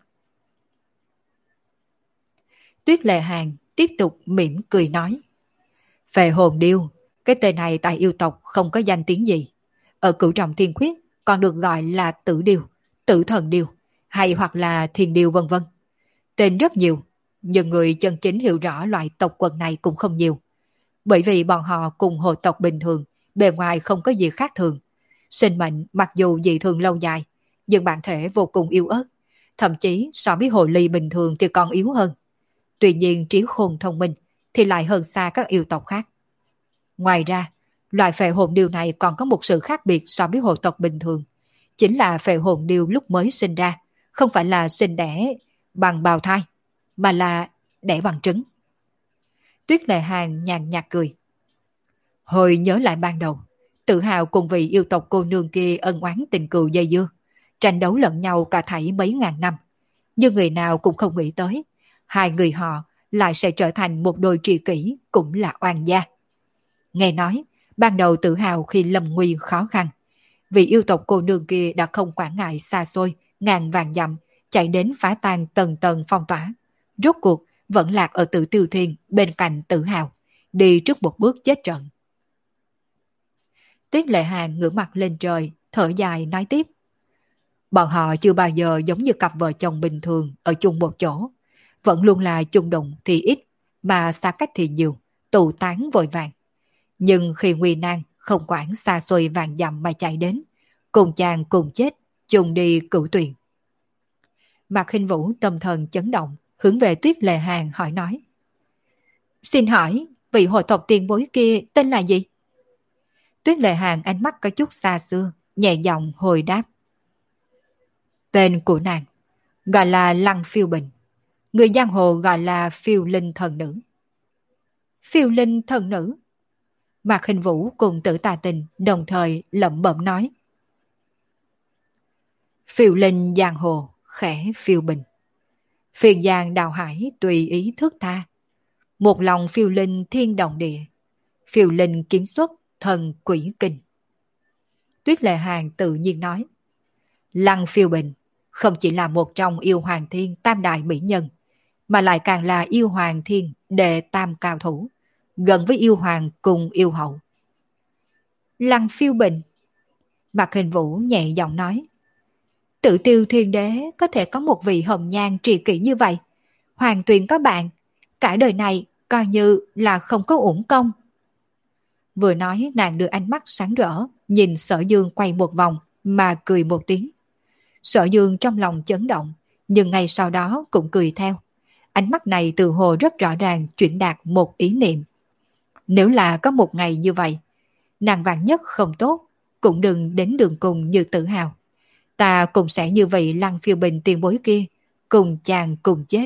Tuyết Lệ Hàng tiếp tục mỉm cười nói. Phệ hồn điêu, cái tên này tại yêu tộc không có danh tiếng gì. Ở cửu trọng thiên khuyết còn được gọi là tử điêu, tử thần điêu, hay hoặc là thiên điêu vân vân. Tên rất nhiều, nhưng người chân chính hiểu rõ loại tộc quần này cũng không nhiều. Bởi vì bọn họ cùng hồ tộc bình thường, bề ngoài không có gì khác thường. Sinh mệnh mặc dù dị thường lâu dài, nhưng bản thể vô cùng yếu ớt, thậm chí so với hồ ly bình thường thì còn yếu hơn. Tuy nhiên trí khôn thông minh thì lại hơn xa các yêu tộc khác. Ngoài ra, loại phệ hồn điêu này còn có một sự khác biệt so với hồ tộc bình thường. Chính là phệ hồn điêu lúc mới sinh ra, không phải là sinh đẻ bằng bào thai, mà là đẻ bằng trứng. Tuyết Lệ Hàng nhàn nhạt cười. Hồi nhớ lại ban đầu, Tự hào cùng vì yêu tộc cô nương kia ân oán tình cừu dây dưa, tranh đấu lẫn nhau cả thảy mấy ngàn năm. Nhưng người nào cũng không nghĩ tới, hai người họ lại sẽ trở thành một đôi tri kỷ cũng là oan gia. Nghe nói, ban đầu Tự hào khi lâm nguy khó khăn, vì yêu tộc cô nương kia đã không quản ngại xa xôi, ngàn vàng dặm, chạy đến phá tan tầng tầng phong tỏa. Rốt cuộc vẫn lạc ở Tử Tiêu Thiên bên cạnh Tự hào, đi trước một bước chết trận. Tuyết Lệ Hàng ngửa mặt lên trời, thở dài nói tiếp. Bọn họ chưa bao giờ giống như cặp vợ chồng bình thường ở chung một chỗ. Vẫn luôn là chung đụng thì ít, mà xa cách thì nhiều, tụ tán vội vàng. Nhưng khi nguy nan, không quản xa xôi vàng dặm mà chạy đến, cùng chàng cùng chết, chung đi cửu tuyền. Mạc Hinh Vũ tâm thần chấn động, hướng về Tuyết Lệ Hàng hỏi nói. Xin hỏi, vị hội tộc tiền bối kia tên là gì? Tuyết Lệ Hàng ánh mắt có chút xa xưa, nhẹ giọng hồi đáp. Tên của nàng gọi là Lăng Phiêu Bình, người giang hồ gọi là Phiêu Linh thần nữ. Phiêu Linh thần nữ? Mạc Hinh Vũ cùng Tử Tà Tình đồng thời lẩm bẩm nói. Phiêu Linh giang hồ khẽ phiêu bình, phiền giang đào hải tùy ý thước tha, một lòng phiêu linh thiên động địa, phiêu linh kiếm xuất thần quỷ kinh. Tuyết Lệ Hàng tự nhiên nói. Lăng Phiêu Bình không chỉ là một trong yêu hoàng thiên tam đại mỹ nhân, mà lại càng là yêu hoàng thiên đệ tam cao thủ, gần với yêu hoàng cùng yêu hậu. Lăng Phiêu Bình. Mạc Hình Vũ nhẹ giọng nói. Tự Tiêu Thiên Đế có thể có một vị hồng nhan tri kỷ như vậy. Hoàng Tuyền có bạn, cả đời này coi như là không có uổng công. Vừa nói nàng đưa ánh mắt sáng rỡ, nhìn Sở Dương quay một vòng, mà cười một tiếng. Sở Dương trong lòng chấn động, nhưng ngay sau đó cũng cười theo. Ánh mắt này từ hồ rất rõ ràng chuyển đạt một ý niệm. Nếu là có một ngày như vậy, nàng vạn nhất không tốt, cũng đừng đến đường cùng như Tự hào. Ta cũng sẽ như vậy Lăng Phiêu Bình tiền bối kia, cùng chàng cùng chết.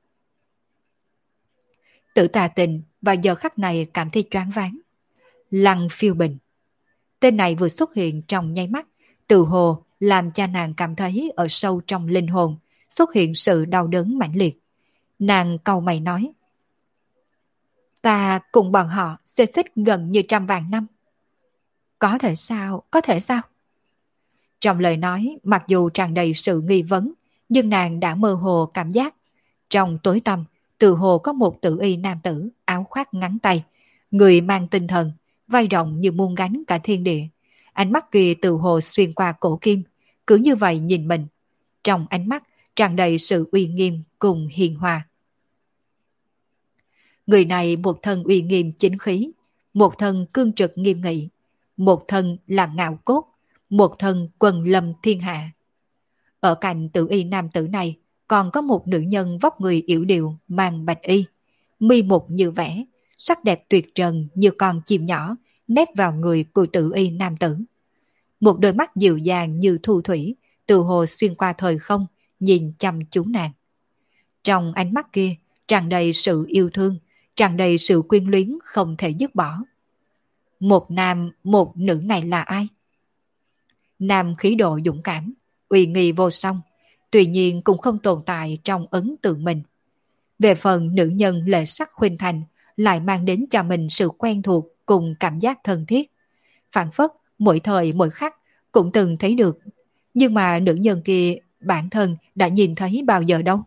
Tử Tà Tình vào giờ khắc này cảm thấy choáng váng. Lăng Phiêu Bình. Tên này vừa xuất hiện trong nháy mắt, từ hồ làm cho nàng cảm thấy ở sâu trong linh hồn xuất hiện sự đau đớn mãnh liệt. Nàng cau mày nói. Ta cùng bọn họ xê xích gần như trăm vạn năm. Có thể sao, có thể sao? Trong lời nói, mặc dù tràn đầy sự nghi vấn, nhưng nàng đã mơ hồ cảm giác. Trong tối tăm, từ hồ có một tử y nam tử, áo khoác ngắn tay, người mang tinh thần, vai rộng như muôn gánh cả thiên địa. Ánh mắt kia từ hồ xuyên qua cổ kim, cứ như vậy nhìn mình. Trong ánh mắt tràn đầy sự uy nghiêm cùng hiền hòa. Người này một thân uy nghiêm chính khí, một thân cương trực nghiêm nghị, một thân là ngạo cốt, một thân quần lâm thiên hạ. Ở cạnh tử y nam tử này còn có một nữ nhân vóc người yểu điệu mang bạch y, mi mục như vẽ, sắc đẹp tuyệt trần như con chim nhỏ nép vào người của tử y nam tử. Một đôi mắt dịu dàng như thu thủy, từ hồ xuyên qua thời không, nhìn chăm chú nàng. Trong ánh mắt kia tràn đầy sự yêu thương, tràn đầy sự quyến luyến không thể dứt bỏ. Một nam, một nữ này là ai? Nam khí độ dũng cảm, uy nghi vô song, tuy nhiên cũng không tồn tại trong ấn tượng mình. Về phần nữ nhân lệ sắc khuynh thành, lại mang đến cho mình sự quen thuộc cùng cảm giác thân thiết. Phản phất, mỗi thời mỗi khắc cũng từng thấy được. Nhưng mà nữ nhân kia bản thân đã nhìn thấy bao giờ đâu.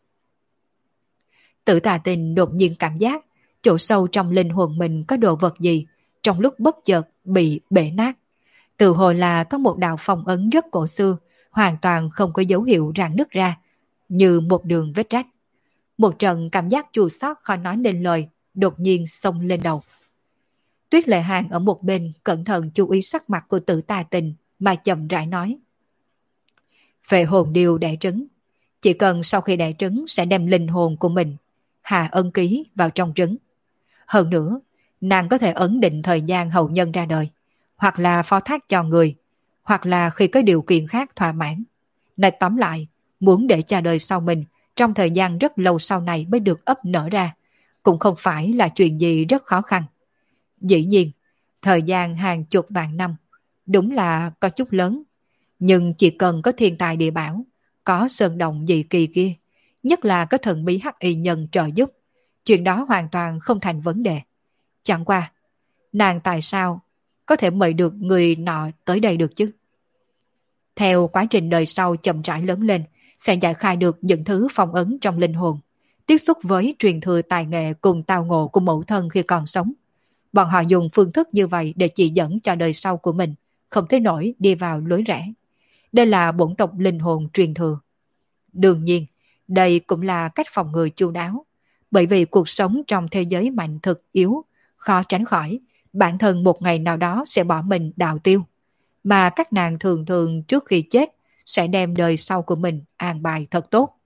Tử Tà Tình đột nhiên cảm giác chỗ sâu trong linh hồn mình có đồ vật gì trong lúc bất chợt bị bể nát. Từ hồi là có một đạo phong ấn rất cổ xưa, hoàn toàn không có dấu hiệu rạn nứt ra, như một đường vết rách. Một trận cảm giác chua xót khó nói nên lời đột nhiên xông lên đầu. Tuyết Lệ Hàng ở một bên cẩn thận chú ý sắc mặt của Tử Tà Tình mà chậm rãi nói. Về hồn điêu đẻ trứng, chỉ cần sau khi đẻ trứng sẽ đem linh hồn của mình hạ ân ký vào trong trứng. Hơn nữa, nàng có thể ấn định thời gian hậu nhân ra đời, hoặc là phó thác cho người, hoặc là khi có điều kiện khác thỏa mãn. Nói tóm lại, muốn để cho đời sau mình trong thời gian rất lâu sau này mới được ấp nở ra, cũng không phải là chuyện gì rất khó khăn. Dĩ nhiên, Thời gian hàng chục vạn năm, đúng là có chút lớn. Nhưng chỉ cần có thiên tài địa bảo, có sơn động dị kỳ kia, nhất là có thần bí hắc y nhân trợ giúp, chuyện đó hoàn toàn không thành vấn đề. Chẳng qua, nàng tại sao có thể mời được người nọ tới đây được chứ? Theo quá trình đời sau chậm rãi lớn lên, sẽ giải khai được những thứ phong ấn trong linh hồn, tiếp xúc với truyền thừa tài nghệ cùng tao ngộ của mẫu thân khi còn sống. Bọn họ dùng phương thức như vậy để chỉ dẫn cho đời sau của mình, không tới nổi đi vào lối rẽ. Đây là bổn tộc linh hồn truyền thừa. Đương nhiên, đây cũng là cách phòng ngừa chu đáo, bởi vì cuộc sống trong thế giới mạnh thực yếu, khó tránh khỏi, bản thân một ngày nào đó sẽ bỏ mình đào tiêu. Mà các nàng thường thường trước khi chết sẽ đem đời sau của mình an bài thật tốt.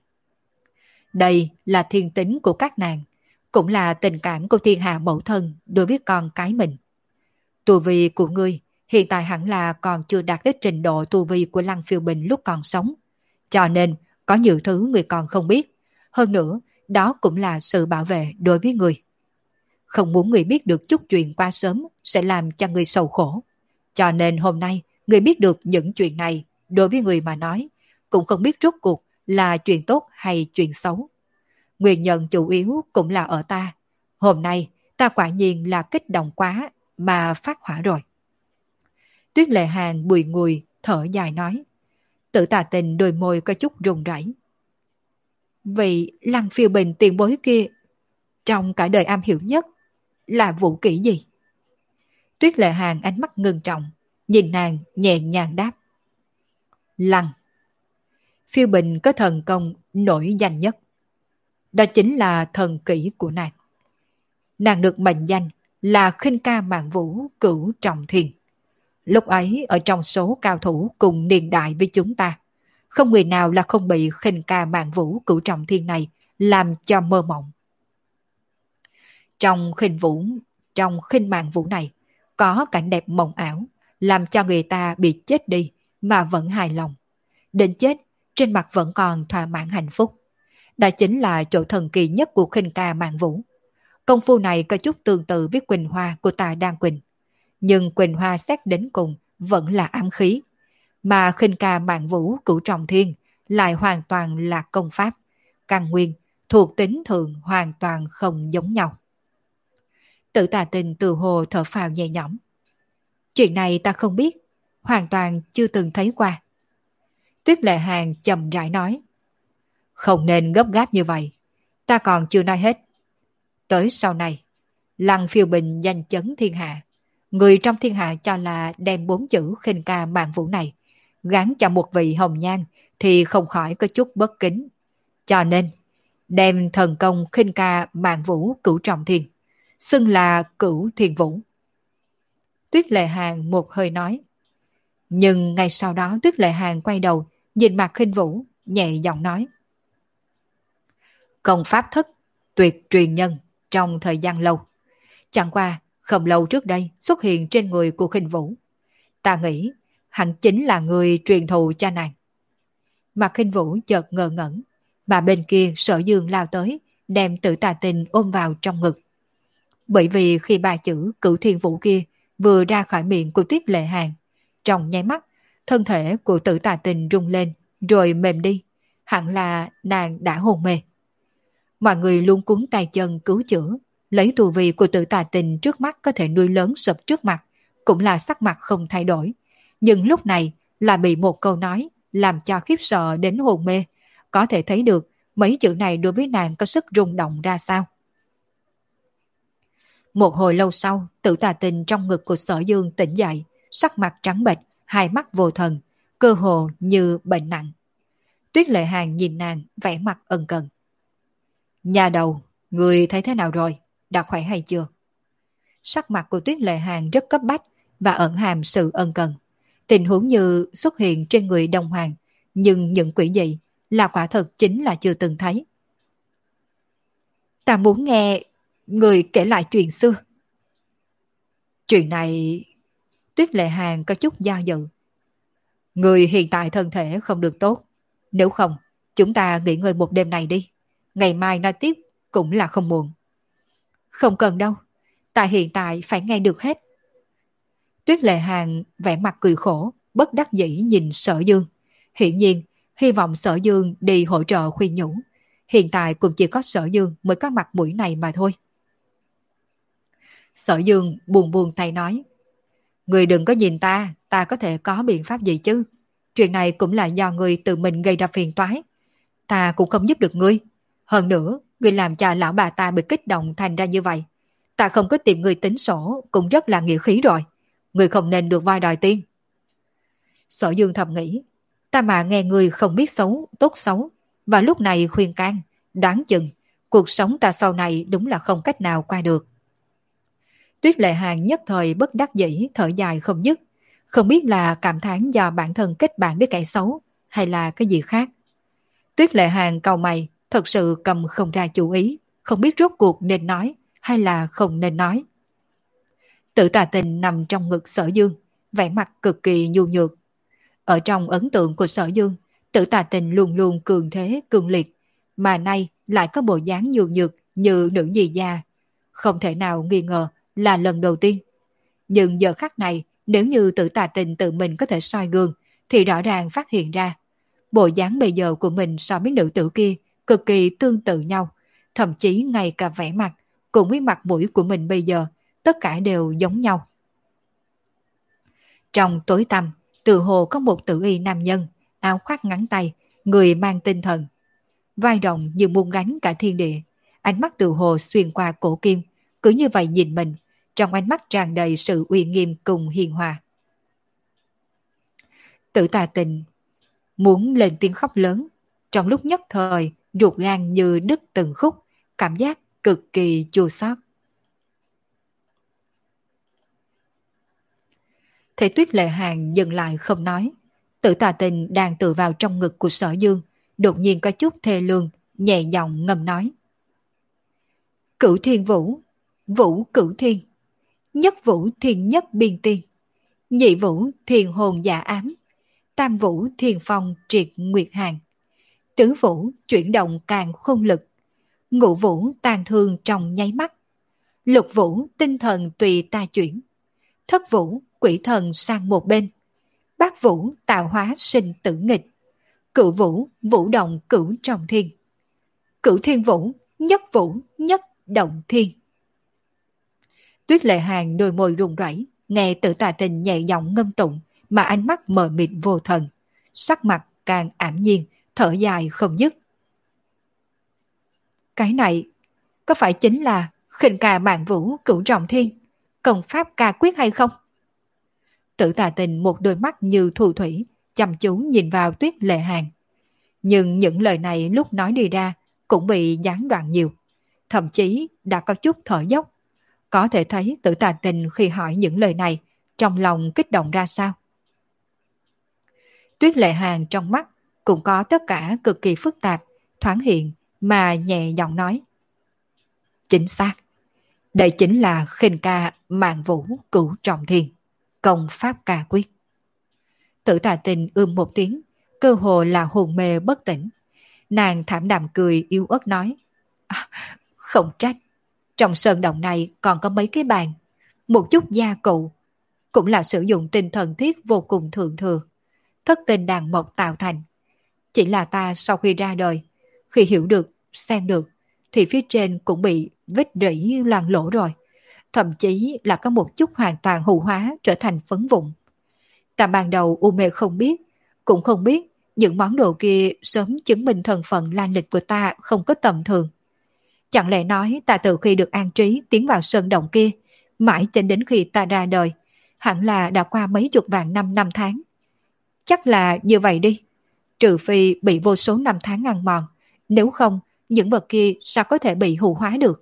Đây là thiên tính của các nàng, cũng là tình cảm của thiên hạ mẫu thân đối với con cái mình. Tu vi của ngươi hiện tại hẳn là còn chưa đạt tới trình độ tu vi của Lăng Phiêu Bình lúc còn sống. Cho nên, có nhiều thứ người còn không biết. Hơn nữa, đó cũng là sự bảo vệ đối với người. Không muốn người biết được chút chuyện qua sớm sẽ làm cho người sầu khổ. Cho nên hôm nay, người biết được những chuyện này đối với người mà nói, cũng không biết rốt cuộc là chuyện tốt hay chuyện xấu. Nguyên nhân chủ yếu cũng là ở ta. Hôm nay, ta quả nhiên là kích động quá mà phát hỏa rồi. Tuyết Lệ Hàng bùi ngùi, thở dài nói. Tự Tà Tình đôi môi có chút run rẩy. Vì Lăng Phiêu Bình tiền bối kia, trong cả đời am hiểu nhất là vũ kỹ gì? Tuyết Lệ Hàng ánh mắt ngưng trọng, nhìn nàng nhẹ nhàng đáp. Lăng. Phiêu Bình có thần công nổi danh nhất. Đó chính là thần kỹ của nàng. Nàng được mệnh danh là khinh ca mạng vũ cửu trọng thiên. Lúc ấy ở trong số cao thủ cùng niên đại với chúng ta, không người nào là không bị khinh ca mạng vũ cửu trọng thiên này làm cho mơ mộng. Trong khinh vũ, trong khinh mạng vũ này, có cảnh đẹp mộng ảo, làm cho người ta bị chết đi mà vẫn hài lòng. Đến chết, trên mặt vẫn còn thỏa mãn hạnh phúc. Đó chính là chỗ thần kỳ nhất của khinh ca mạng vũ. Công phu này có chút tương tự với Quỳnh Hoa của Tà Đan Quỳnh. Nhưng Quỳnh Hoa xét đến cùng vẫn là ám khí. Mà khinh ca mạng vũ cửu trọng thiên lại hoàn toàn là công pháp. Căn nguyên, thuộc tính thường hoàn toàn không giống nhau. Tự Tà Tình từ hồ thở phào nhẹ nhõm. Chuyện này ta không biết, hoàn toàn chưa từng thấy qua. Tuyết Lệ Hàng chậm rãi nói. Không nên gấp gáp như vậy, ta còn chưa nói hết. Tới sau này, Lăng Phiêu Bình danh chấn thiên hạ. Người trong thiên hạ cho là đem bốn chữ khinh ca mạng vũ này gán cho một vị hồng nhan thì không khỏi có chút bất kính. Cho nên, đem thần công khinh ca mạng vũ cửu trọng thiên, xưng là cửu thiên vũ. Tuyết Lệ Hàng một hơi nói. Nhưng ngay sau đó Tuyết Lệ Hàng quay đầu, nhìn mặt khinh vũ, nhẹ giọng nói. Công pháp thất, tuyệt truyền nhân trong thời gian lâu. Chẳng qua, không lâu trước đây xuất hiện trên người của khinh vũ. Ta nghĩ, hẳn chính là người truyền thụ cho nàng. Mặt khinh vũ chợt ngờ ngẩn, mà bên kia Sở Dương lao tới, đem Tự Tà Tình ôm vào trong ngực. Bởi vì khi ba chữ cửu thiên vũ kia vừa ra khỏi miệng của Tuyết Lệ Hàng, trong nháy mắt, thân thể của Tự Tà Tình rung lên, rồi mềm đi, hẳn là nàng đã hôn mê. Mọi người luôn cuốn tay chân cứu chữa, lấy tu vi của Tự Tà Tình trước mắt có thể nuôi lớn sụp trước mặt, cũng là sắc mặt không thay đổi. Nhưng lúc này là bị một câu nói làm cho khiếp sợ đến hôn mê, có thể thấy được mấy chữ này đối với nàng có sức rung động ra sao. Một hồi lâu sau, Tự Tà Tình trong ngực của Sở Dương tỉnh dậy, sắc mặt trắng bệch, hai mắt vô thần, cơ hồ như bệnh nặng. Tuyết Lệ Hàng nhìn nàng vẻ mặt ân cần. Nhà đầu, người thấy thế nào rồi? Đã khỏe hay chưa? Sắc mặt của Tuyết Lệ Hàng rất cấp bách và ẩn hàm sự ân cần. Tình huống như xuất hiện trên người Đông Hoàng, nhưng những quỷ dị là quả thật chính là chưa từng thấy. Ta muốn nghe người kể lại chuyện xưa. Chuyện này... Tuyết Lệ Hàng có chút do dự. Người hiện tại thân thể không được tốt. Nếu không, chúng ta nghỉ ngơi một đêm này đi. Ngày mai nói tiếp cũng là không muộn. Không cần đâu. Ta hiện tại phải nghe được hết. Tuyết Lệ Hàng vẻ mặt cười khổ, bất đắc dĩ nhìn Sở Dương. Hiển nhiên, hy vọng Sở Dương đi hỗ trợ khuyên nhủ. Hiện tại cũng chỉ có Sở Dương mới có mặt mũi này mà thôi. Sở Dương buồn buồn tay nói. Người đừng có nhìn ta, ta có thể có biện pháp gì chứ. Chuyện này cũng là do người tự mình gây ra phiền toái. Ta cũng không giúp được ngươi. Hơn nữa, ngươi làm cho lão bà ta bị kích động thành ra như vậy. Ta không có tìm người tính sổ cũng rất là nghĩa khí rồi. Ngươi không nên được voi đòi tiên. Sở Dương thầm nghĩ. Ta mà nghe người không biết xấu, tốt xấu. Và lúc này khuyên can, đoán chừng, cuộc sống ta sau này đúng là không cách nào qua được. Tuyết Lệ Hàng nhất thời bất đắc dĩ thở dài không dứt, không biết là cảm thán do bản thân kết bạn với kẻ xấu hay là cái gì khác. Tuyết Lệ Hàng cau mày, thật sự cầm không ra chủ ý, không biết rốt cuộc nên nói hay là không nên nói. Tử Tà Tình nằm trong ngực Sở Dương, vẻ mặt cực kỳ nhu nhược. Ở trong ấn tượng của Sở Dương, Tử Tà Tình luôn luôn cường thế cường liệt, mà nay lại có bộ dáng nhu nhược như nữ nhi gia, không thể nào nghi ngờ là lần đầu tiên. Nhưng giờ khắc này, nếu như Tử Tà Tình tự mình có thể soi gương, thì rõ ràng phát hiện ra, bộ dáng bây giờ của mình so với nữ tử kia cực kỳ tương tự nhau, thậm chí ngay cả vẻ mặt, cùng với mặt mũi của mình bây giờ, tất cả đều giống nhau. Trong tối tăm, tự hồ có một tử y nam nhân, áo khoác ngắn tay, người mang tinh thần. Vai rộng như muôn gánh cả thiên địa, ánh mắt tự hồ xuyên qua cổ kim, cứ như vậy nhìn mình, trong ánh mắt tràn đầy sự uy nghiêm cùng hiền hòa. Tử Tà Tình muốn lên tiếng khóc lớn, trong lúc nhất thời ruột gan như đứt từng khúc, cảm giác cực kỳ chua xót. Thấy Tuyết Lệ Hàng dừng lại không nói, Tử Tà Tình đang tựa vào trong ngực của Sở Dương, đột nhiên có chút thê lương, nhẹ giọng ngâm nói. Cửu thiên vũ, vũ cửu thiên, nhất vũ thiên nhất biên tiên, nhị vũ thiên hồn dạ ám, tam vũ thiên phong triệt nguyệt hàng, tứ vũ chuyển động càng khôn lực, ngũ vũ tàn thương trong nháy mắt, lục vũ tinh thần tùy ta chuyển, thất vũ quỷ thần sang một bên, bát vũ tạo hóa sinh tử nghịch, cửu vũ vũ động cửu trong thiên, cửu thiên vũ nhất vũ nhất động thiên. Tuyết Lệ Hàng đôi môi run rẩy, nghe Tử Tà Tình nhẹ giọng ngâm tụng, mà ánh mắt mờ mịt vô thần, sắc mặt càng ảm nhiên, thở dài không dứt. Cái này có phải chính là khinh ca mạng vũ cửu trọng thiên, công pháp ca quyết hay không? Tử Tà Tình một đôi mắt như thu thủy, chăm chú nhìn vào Tuyết Lệ Hàng. Nhưng những lời này lúc nói đi ra cũng bị gián đoạn nhiều, thậm chí đã có chút thở dốc. Có thể thấy Tử Tà Tình khi hỏi những lời này, trong lòng kích động ra sao. Tuyết Lệ Hàng trong mắt cũng có tất cả cực kỳ phức tạp, thoáng hiện mà nhẹ giọng nói. Chính xác, đây chính là khinh ca mạng vũ cửu trọng thiên, công pháp ca quyết. Tử Tà Tình ưm một tiếng, cơ hồ là hồn mê bất tỉnh. Nàng thảm đạm cười yếu ớt nói. À, không trách, trong sơn động này còn có mấy cái bàn, một chút gia cụ, cũng là sử dụng tinh thần thiết vô cùng thượng thừa, thất tinh đàn mộc tạo thành. Chỉ là ta sau khi ra đời, khi hiểu được, xem được, thì phía trên cũng bị vết rỉ loang lỗ rồi, thậm chí là có một chút hoàn toàn hủ hóa trở thành phấn vụn. Ta ban đầu u mê không biết, cũng không biết những món đồ kia sớm chứng minh thân phận lai lịch của ta không có tầm thường. Chẳng lẽ nói ta từ khi được an trí tiến vào sơn động kia, mãi cho đến khi ta ra đời, hẳn là đã qua mấy chục vạn năm năm tháng. Chắc là như vậy đi, trừ phi bị vô số năm tháng ăn mòn, nếu không những vật kia sao có thể bị hủ hóa được.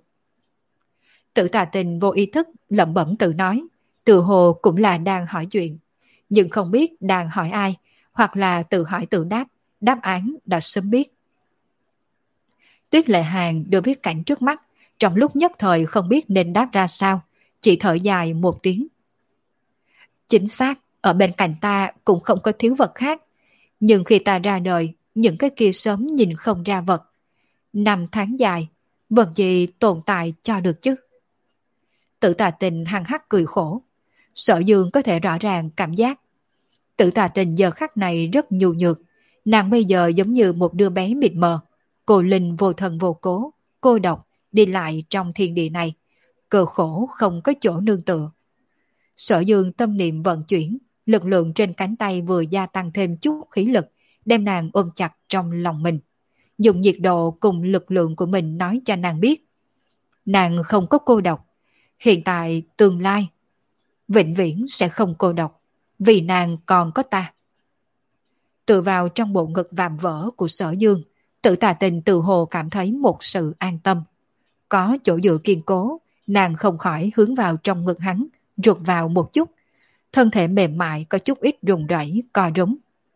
Tử Tà Tình vô ý thức lẩm bẩm tự nói, tự hồ cũng là đang hỏi chuyện, nhưng không biết đang hỏi ai, hoặc là tự hỏi tự đáp, đáp án đã sớm biết. Tuyết Lệ Hàng đối với cảnh trước mắt, trong lúc nhất thời không biết nên đáp ra sao, chỉ thở dài một tiếng. Chính xác, ở bên cạnh ta cũng không có thiếu vật khác, nhưng khi ta ra đời, những cái kia sớm nhìn không ra vật. Năm tháng dài, vật gì tồn tại cho được chứ? Tử Tà Tình hằng hắc cười khổ. Sở Dương có thể rõ ràng cảm giác Tử Tà Tình giờ khắc này rất nhu nhược, nàng bây giờ giống như một đứa bé mịt mờ, cô linh vô thân vô cố, cô độc đi lại trong thiên địa này, cơ khổ không có chỗ nương tựa. Sở Dương tâm niệm vận chuyển, lực lượng trên cánh tay vừa gia tăng thêm chút khí lực, đem nàng ôm chặt trong lòng mình, dùng nhiệt độ cùng lực lượng của mình nói cho nàng biết, nàng không có cô độc, hiện tại, tương lai, vĩnh viễn sẽ không cô độc, vì nàng còn có ta. Tựa vào trong bộ ngực vạm vỡ của Sở Dương, Tử Tà Tình tự hồ cảm thấy một sự an tâm. Có chỗ dựa kiên cố, nàng không khỏi hướng vào trong ngực hắn, rụt vào một chút. Thân thể mềm mại có chút ít rùng rẩy, co rúm.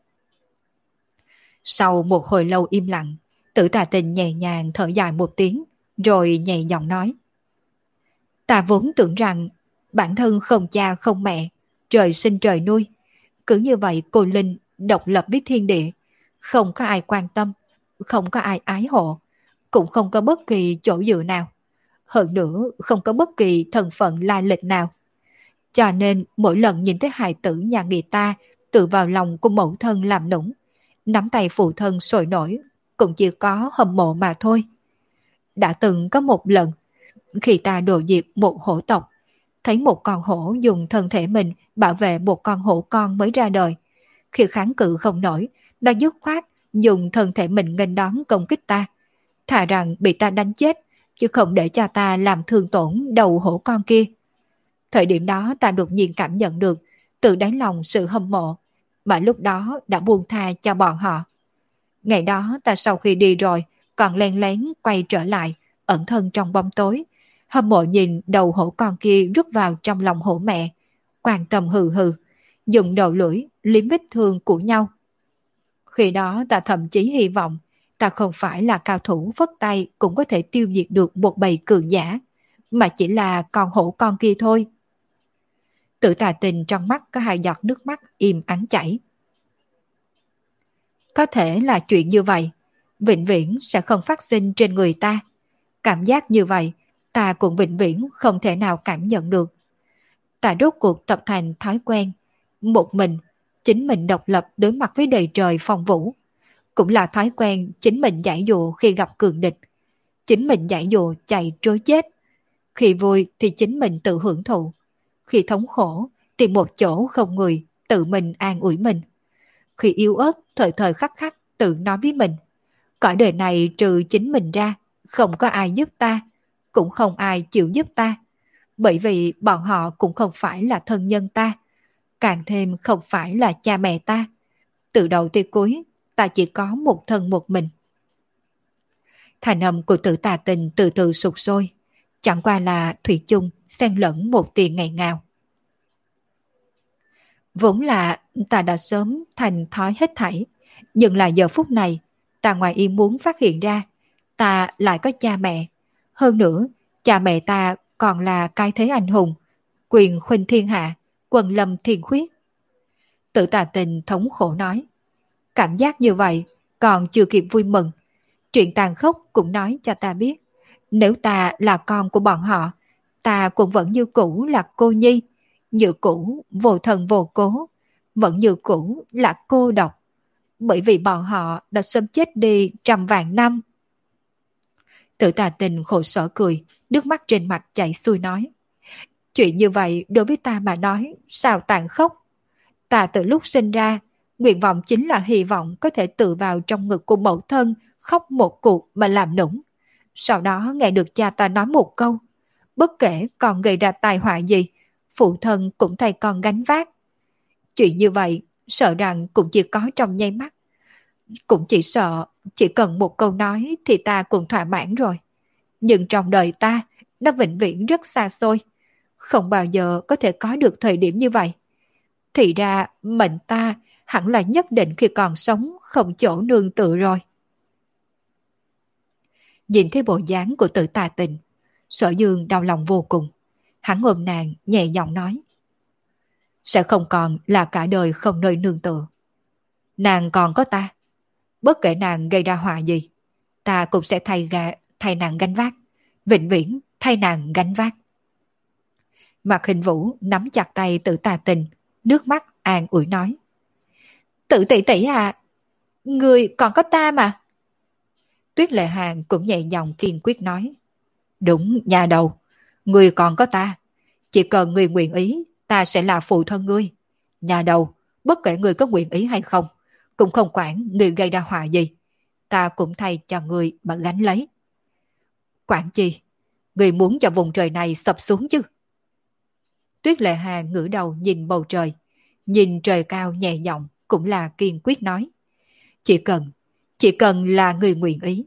Sau một hồi lâu im lặng, Tử Tà Tình nhẹ nhàng thở dài một tiếng, rồi nhẹ giọng nói. Ta vốn tưởng rằng bản thân không cha không mẹ, trời sinh trời nuôi. Cứ như vậy cô Linh độc lập với thiên địa, không có ai quan tâm, không có ai ái hộ, cũng không có bất kỳ chỗ dựa nào. Hơn nữa không có bất kỳ thân phận lai lịch nào. Cho nên mỗi lần nhìn thấy hài tử nhà người ta tự vào lòng của mẫu thân làm nũng, nắm tay phụ thân sôi nổi, cũng chỉ có hâm mộ mà thôi. Đã từng có một lần, khi ta đổ diệt một hổ tộc, thấy một con hổ dùng thân thể mình bảo vệ một con hổ con mới ra đời. Khi kháng cự không nổi, nó dứt khoát dùng thân thể mình nghênh đón công kích ta. Thà rằng bị ta đánh chết, chứ không để cho ta làm thương tổn đầu hổ con kia. Thời điểm đó ta đột nhiên cảm nhận được từ đáy lòng sự hâm mộ, mà lúc đó đã buông tha cho bọn họ. Ngày đó ta sau khi đi rồi, còn len lén quay trở lại, ẩn thân trong bóng tối, hâm mộ nhìn đầu hổ con kia rút vào trong lòng hổ mẹ, quan tâm hừ hừ, dùng đầu lưỡi liếm vết thương của nhau. Khi đó ta thậm chí hy vọng ta không phải là cao thủ phất tay cũng có thể tiêu diệt được một bầy cường giả, mà chỉ là con hổ con kia thôi. Tử Tà Tình trong mắt có hai giọt nước mắt im ắng chảy. Có thể là chuyện như vậy, vĩnh viễn sẽ không phát sinh trên người ta. Cảm giác như vậy, ta cũng vĩnh viễn không thể nào cảm nhận được. Ta rốt cuộc tập thành thói quen, một mình, chính mình độc lập đối mặt với đầy trời phong vũ. Cũng là thói quen chính mình giải dụ khi gặp cường địch, chính mình giải dụ chạy trối chết. Khi vui thì chính mình tự hưởng thụ, khi thống khổ tìm một chỗ không người tự mình an ủi mình. Khi yếu ớt thời thời khắc khắc tự nói với mình, cõi đời này trừ chính mình ra, không có ai giúp ta, cũng không ai chịu giúp ta, bởi vì bọn họ cũng không phải là thân nhân ta, càng thêm không phải là cha mẹ ta. Từ đầu tới cuối, ta chỉ có một thân một mình. Thành âm của Tử Tà Tình từ từ sụt sôi, chẳng qua là thủy chung xen lẫn một tia ngây ngào. Vốn là ta đã sớm thành thói hết thảy, nhưng là giờ phút này, ta ngoài ý muốn phát hiện ra, ta lại có cha mẹ. Hơn nữa, cha mẹ ta còn là cái thế anh hùng, quyền khuynh thiên hạ, quần lâm thiên khuyết. Tử Tà Tình thống khổ nói, cảm giác như vậy còn chưa kịp vui mừng. Chuyện tàn khốc cũng nói cho ta biết, nếu ta là con của bọn họ, ta cũng vẫn như cũ là cô nhi, như cũ vô thân vô cố, vẫn như cũ là cô độc, bởi vì bọn họ đã sớm chết đi trăm vạn năm. Tử Tà Tình khổ sở cười, nước mắt trên mặt chảy xuôi nói, chuyện như vậy đối với ta mà nói sao tàn khốc. Ta từ lúc sinh ra, nguyện vọng chính là hy vọng có thể tự vào trong ngực của mẫu thân khóc một cuộc mà làm nũng. Sau đó nghe được cha ta nói một câu, bất kể còn gây ra tai họa gì, phụ thân cũng thay con gánh vác. Chuyện như vậy, sợ rằng cũng chỉ có trong nháy mắt. Cũng chỉ sợ, chỉ cần một câu nói thì ta cũng thỏa mãn rồi. Nhưng trong đời ta, nó vĩnh viễn rất xa xôi. Không bao giờ có thể có được thời điểm như vậy. Thì ra, mệnh ta hẳn là nhất định khi còn sống không chỗ nương tựa rồi. Nhìn thấy bộ dáng của Tử Tà Tình, Sở Dương đau lòng vô cùng. Hắn ôm nàng nhẹ giọng nói, sẽ không còn là cả đời không nơi nương tựa. Nàng còn có ta. Bất kể nàng gây ra họa gì, ta cũng sẽ thay, gà, thay nàng gánh vác. Vĩnh viễn thay nàng gánh vác. Mạc Hình Vũ nắm chặt tay Tử Tà Tình, nước mắt an ủi nói. Tử tỷ tỷ à, người còn có ta mà. Tuyết Lệ Hàng cũng nhẹ giọng kiên quyết nói. Đúng, nhà đầu, người còn có ta. Chỉ cần người nguyện ý, ta sẽ là phụ thân ngươi. Nhà đầu, bất kể người có nguyện ý hay không, cũng không quản người gây ra họa gì. Ta cũng thay cho người mà gánh lấy. Quản chi, người muốn cho vùng trời này sập xuống chứ. Tuyết Lệ Hà ngửa đầu nhìn bầu trời, nhìn trời cao nhẹ giọng cũng là kiên quyết nói. Chỉ cần, chỉ cần là người nguyện ý.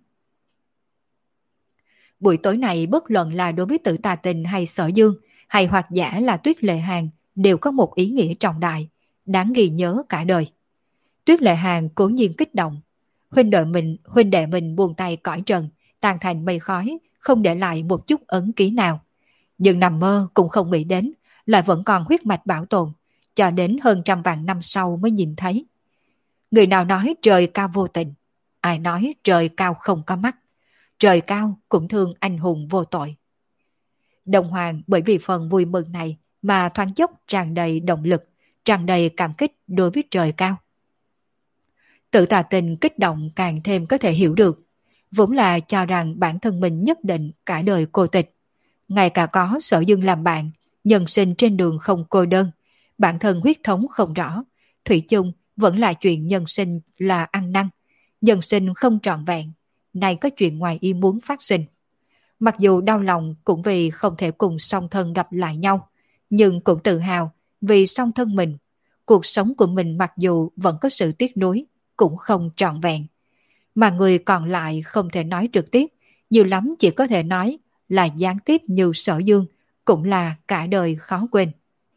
Buổi tối này bất luận là đối với Tử Tà Tình hay Sở Dương, hay hoặc giả là Tuyết Lệ Hàn đều có một ý nghĩa trọng đại, đáng ghi nhớ cả đời. Tuyết Lệ Hàn cố nhiên kích động. Huynh đệ mình, huynh đệ mình buông tay cõi trần, tan thành mây khói, không để lại một chút ấn ký nào. Nhưng nằm mơ cũng không nghĩ đến, lại vẫn còn huyết mạch bảo tồn, cho đến hơn trăm vạn năm sau mới nhìn thấy. Người nào nói trời cao vô tình, ai nói trời cao không có mắt. Trời cao cũng thương anh hùng vô tội. Đồng Hoàng bởi vì phần vui mừng này mà thoáng chốc tràn đầy động lực, tràn đầy cảm kích đối với trời cao. Tử Tà Tình kích động càng thêm có thể hiểu được, vốn là cho rằng bản thân mình nhất định cả đời cô tịch. Ngay cả có Sở Dương làm bạn, nhân sinh trên đường không cô đơn, bản thân huyết thống không rõ, thủy chung vẫn là chuyện nhân sinh là ăn năn, nhân sinh không trọn vẹn, nay có chuyện ngoài ý muốn phát sinh. Mặc dù đau lòng cũng vì không thể cùng song thân gặp lại nhau, nhưng cũng tự hào vì song thân mình, cuộc sống của mình mặc dù vẫn có sự tiếc nuối, cũng không trọn vẹn. Mà người còn lại không thể nói trực tiếp, nhiều lắm chỉ có thể nói là gián tiếp như Sở Dương, cũng là cả đời khó quên.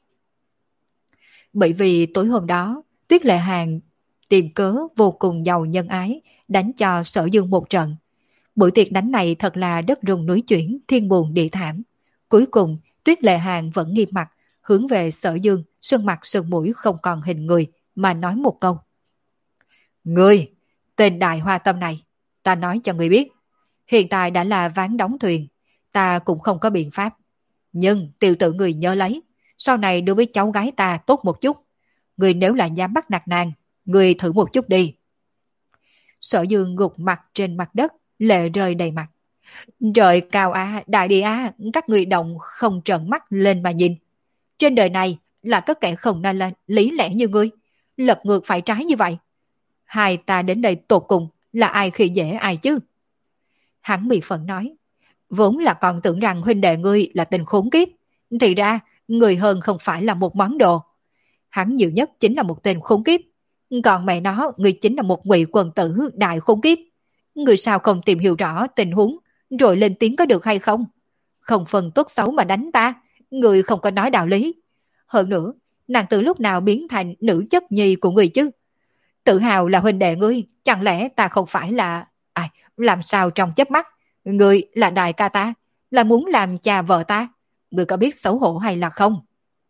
Bởi vì tối hôm đó, Tuyết Lệ Hàn tìm cớ vô cùng giàu nhân ái, đánh cho Sở Dương một trận. Buổi tiệc đánh này thật là đất rung núi chuyển, thiên buồn địa thảm. Cuối cùng, Tuyết Lệ Hàn vẫn nghiêm mặt, hướng về Sở Dương, sơn mặt sơn mũi không còn hình người, mà nói một câu. Ngươi, tên Đại Hoa Tâm này, ta nói cho ngươi biết, hiện tại đã là ván đóng thuyền, ta cũng không có biện pháp. Nhưng tiểu tử người nhớ lấy, sau này đối với cháu gái ta tốt một chút. Người nếu là dám bắt nạt nàng, người thử một chút đi. Sở Dương gục mặt trên mặt đất, lệ rơi đầy mặt. Trời cao á, đại địa á, các người động không trợn mắt lên mà nhìn. Trên đời này là có kẻ không nên lên lý lẽ như ngươi, lập ngược phải trái như vậy. Hai ta đến đây tột cùng là ai khi dễ ai chứ? Hắn bị phẫn nói, vốn là còn tưởng rằng huynh đệ ngươi là tình khốn kiếp, thì ra người hơn không phải là một món đồ. Hắn nhiều nhất chính là một tên khốn kiếp, còn mẹ nó ngươi chính là một ngụy quần tử đại khốn kiếp. Người sao không tìm hiểu rõ tình huống rồi lên tiếng có được hay không? Không phân tốt xấu mà đánh ta, người không có nói đạo lý. Hơn nữa, nàng từ lúc nào biến thành nữ chất nhi của người chứ? Tự hào là huynh đệ ngươi, chẳng lẽ ta không phải là... Ai, làm sao trong chớp mắt, ngươi là đại ca ta, là muốn làm cha vợ ta, ngươi có biết xấu hổ hay là không?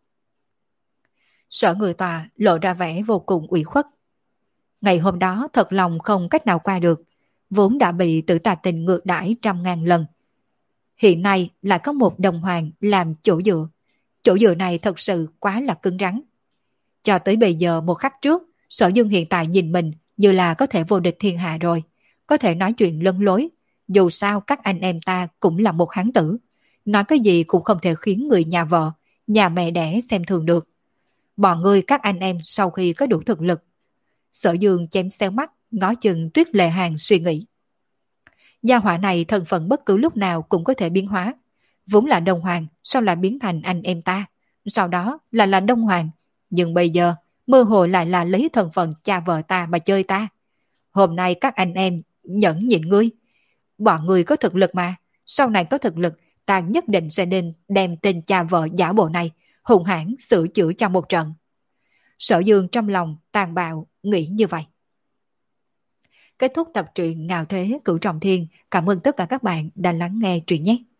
Sở Người Tòa lộ ra vẻ vô cùng ủy khuất. Ngày hôm đó thật lòng không cách nào qua được, vốn đã bị Tử Tà Tình ngược đãi trăm ngàn lần. Hiện nay lại có một đồng hoàng làm chỗ dựa. Chỗ dựa này thật sự quá là cứng rắn. Cho tới bây giờ một khắc trước, Sở Dương hiện tại nhìn mình như là có thể vô địch thiên hạ rồi, có thể nói chuyện lân lối. Dù sao các anh em ta cũng là một hán tử, nói cái gì cũng không thể khiến người nhà vợ, nhà mẹ đẻ xem thường được. Bọn ngươi các anh em sau khi có đủ thực lực. Sở Dương chém xéo mắt, ngó chừng Tuyết Lệ Hàn suy nghĩ. Gia hỏa này thân phận bất cứ lúc nào cũng có thể biến hóa. Vốn là Đông Hoàng, sau lại biến thành anh em ta, sau đó là là Đông Hoàng. Nhưng bây giờ, mơ hồ lại là lấy thân phận cha vợ ta mà chơi ta. Hôm nay các anh em nhẫn nhịn ngươi. Bọn ngươi có thực lực mà, sau này có thực lực, ta nhất định sẽ nên đem tên cha vợ giả bộ này hùng hãn sửa chữa cho một trận. Sở Dương trong lòng tàn bạo nghĩ như vậy. Kết thúc tập truyện Ngạo Thế Cửu Trọng Thiên. Cảm ơn tất cả các bạn đã lắng nghe truyện nhé.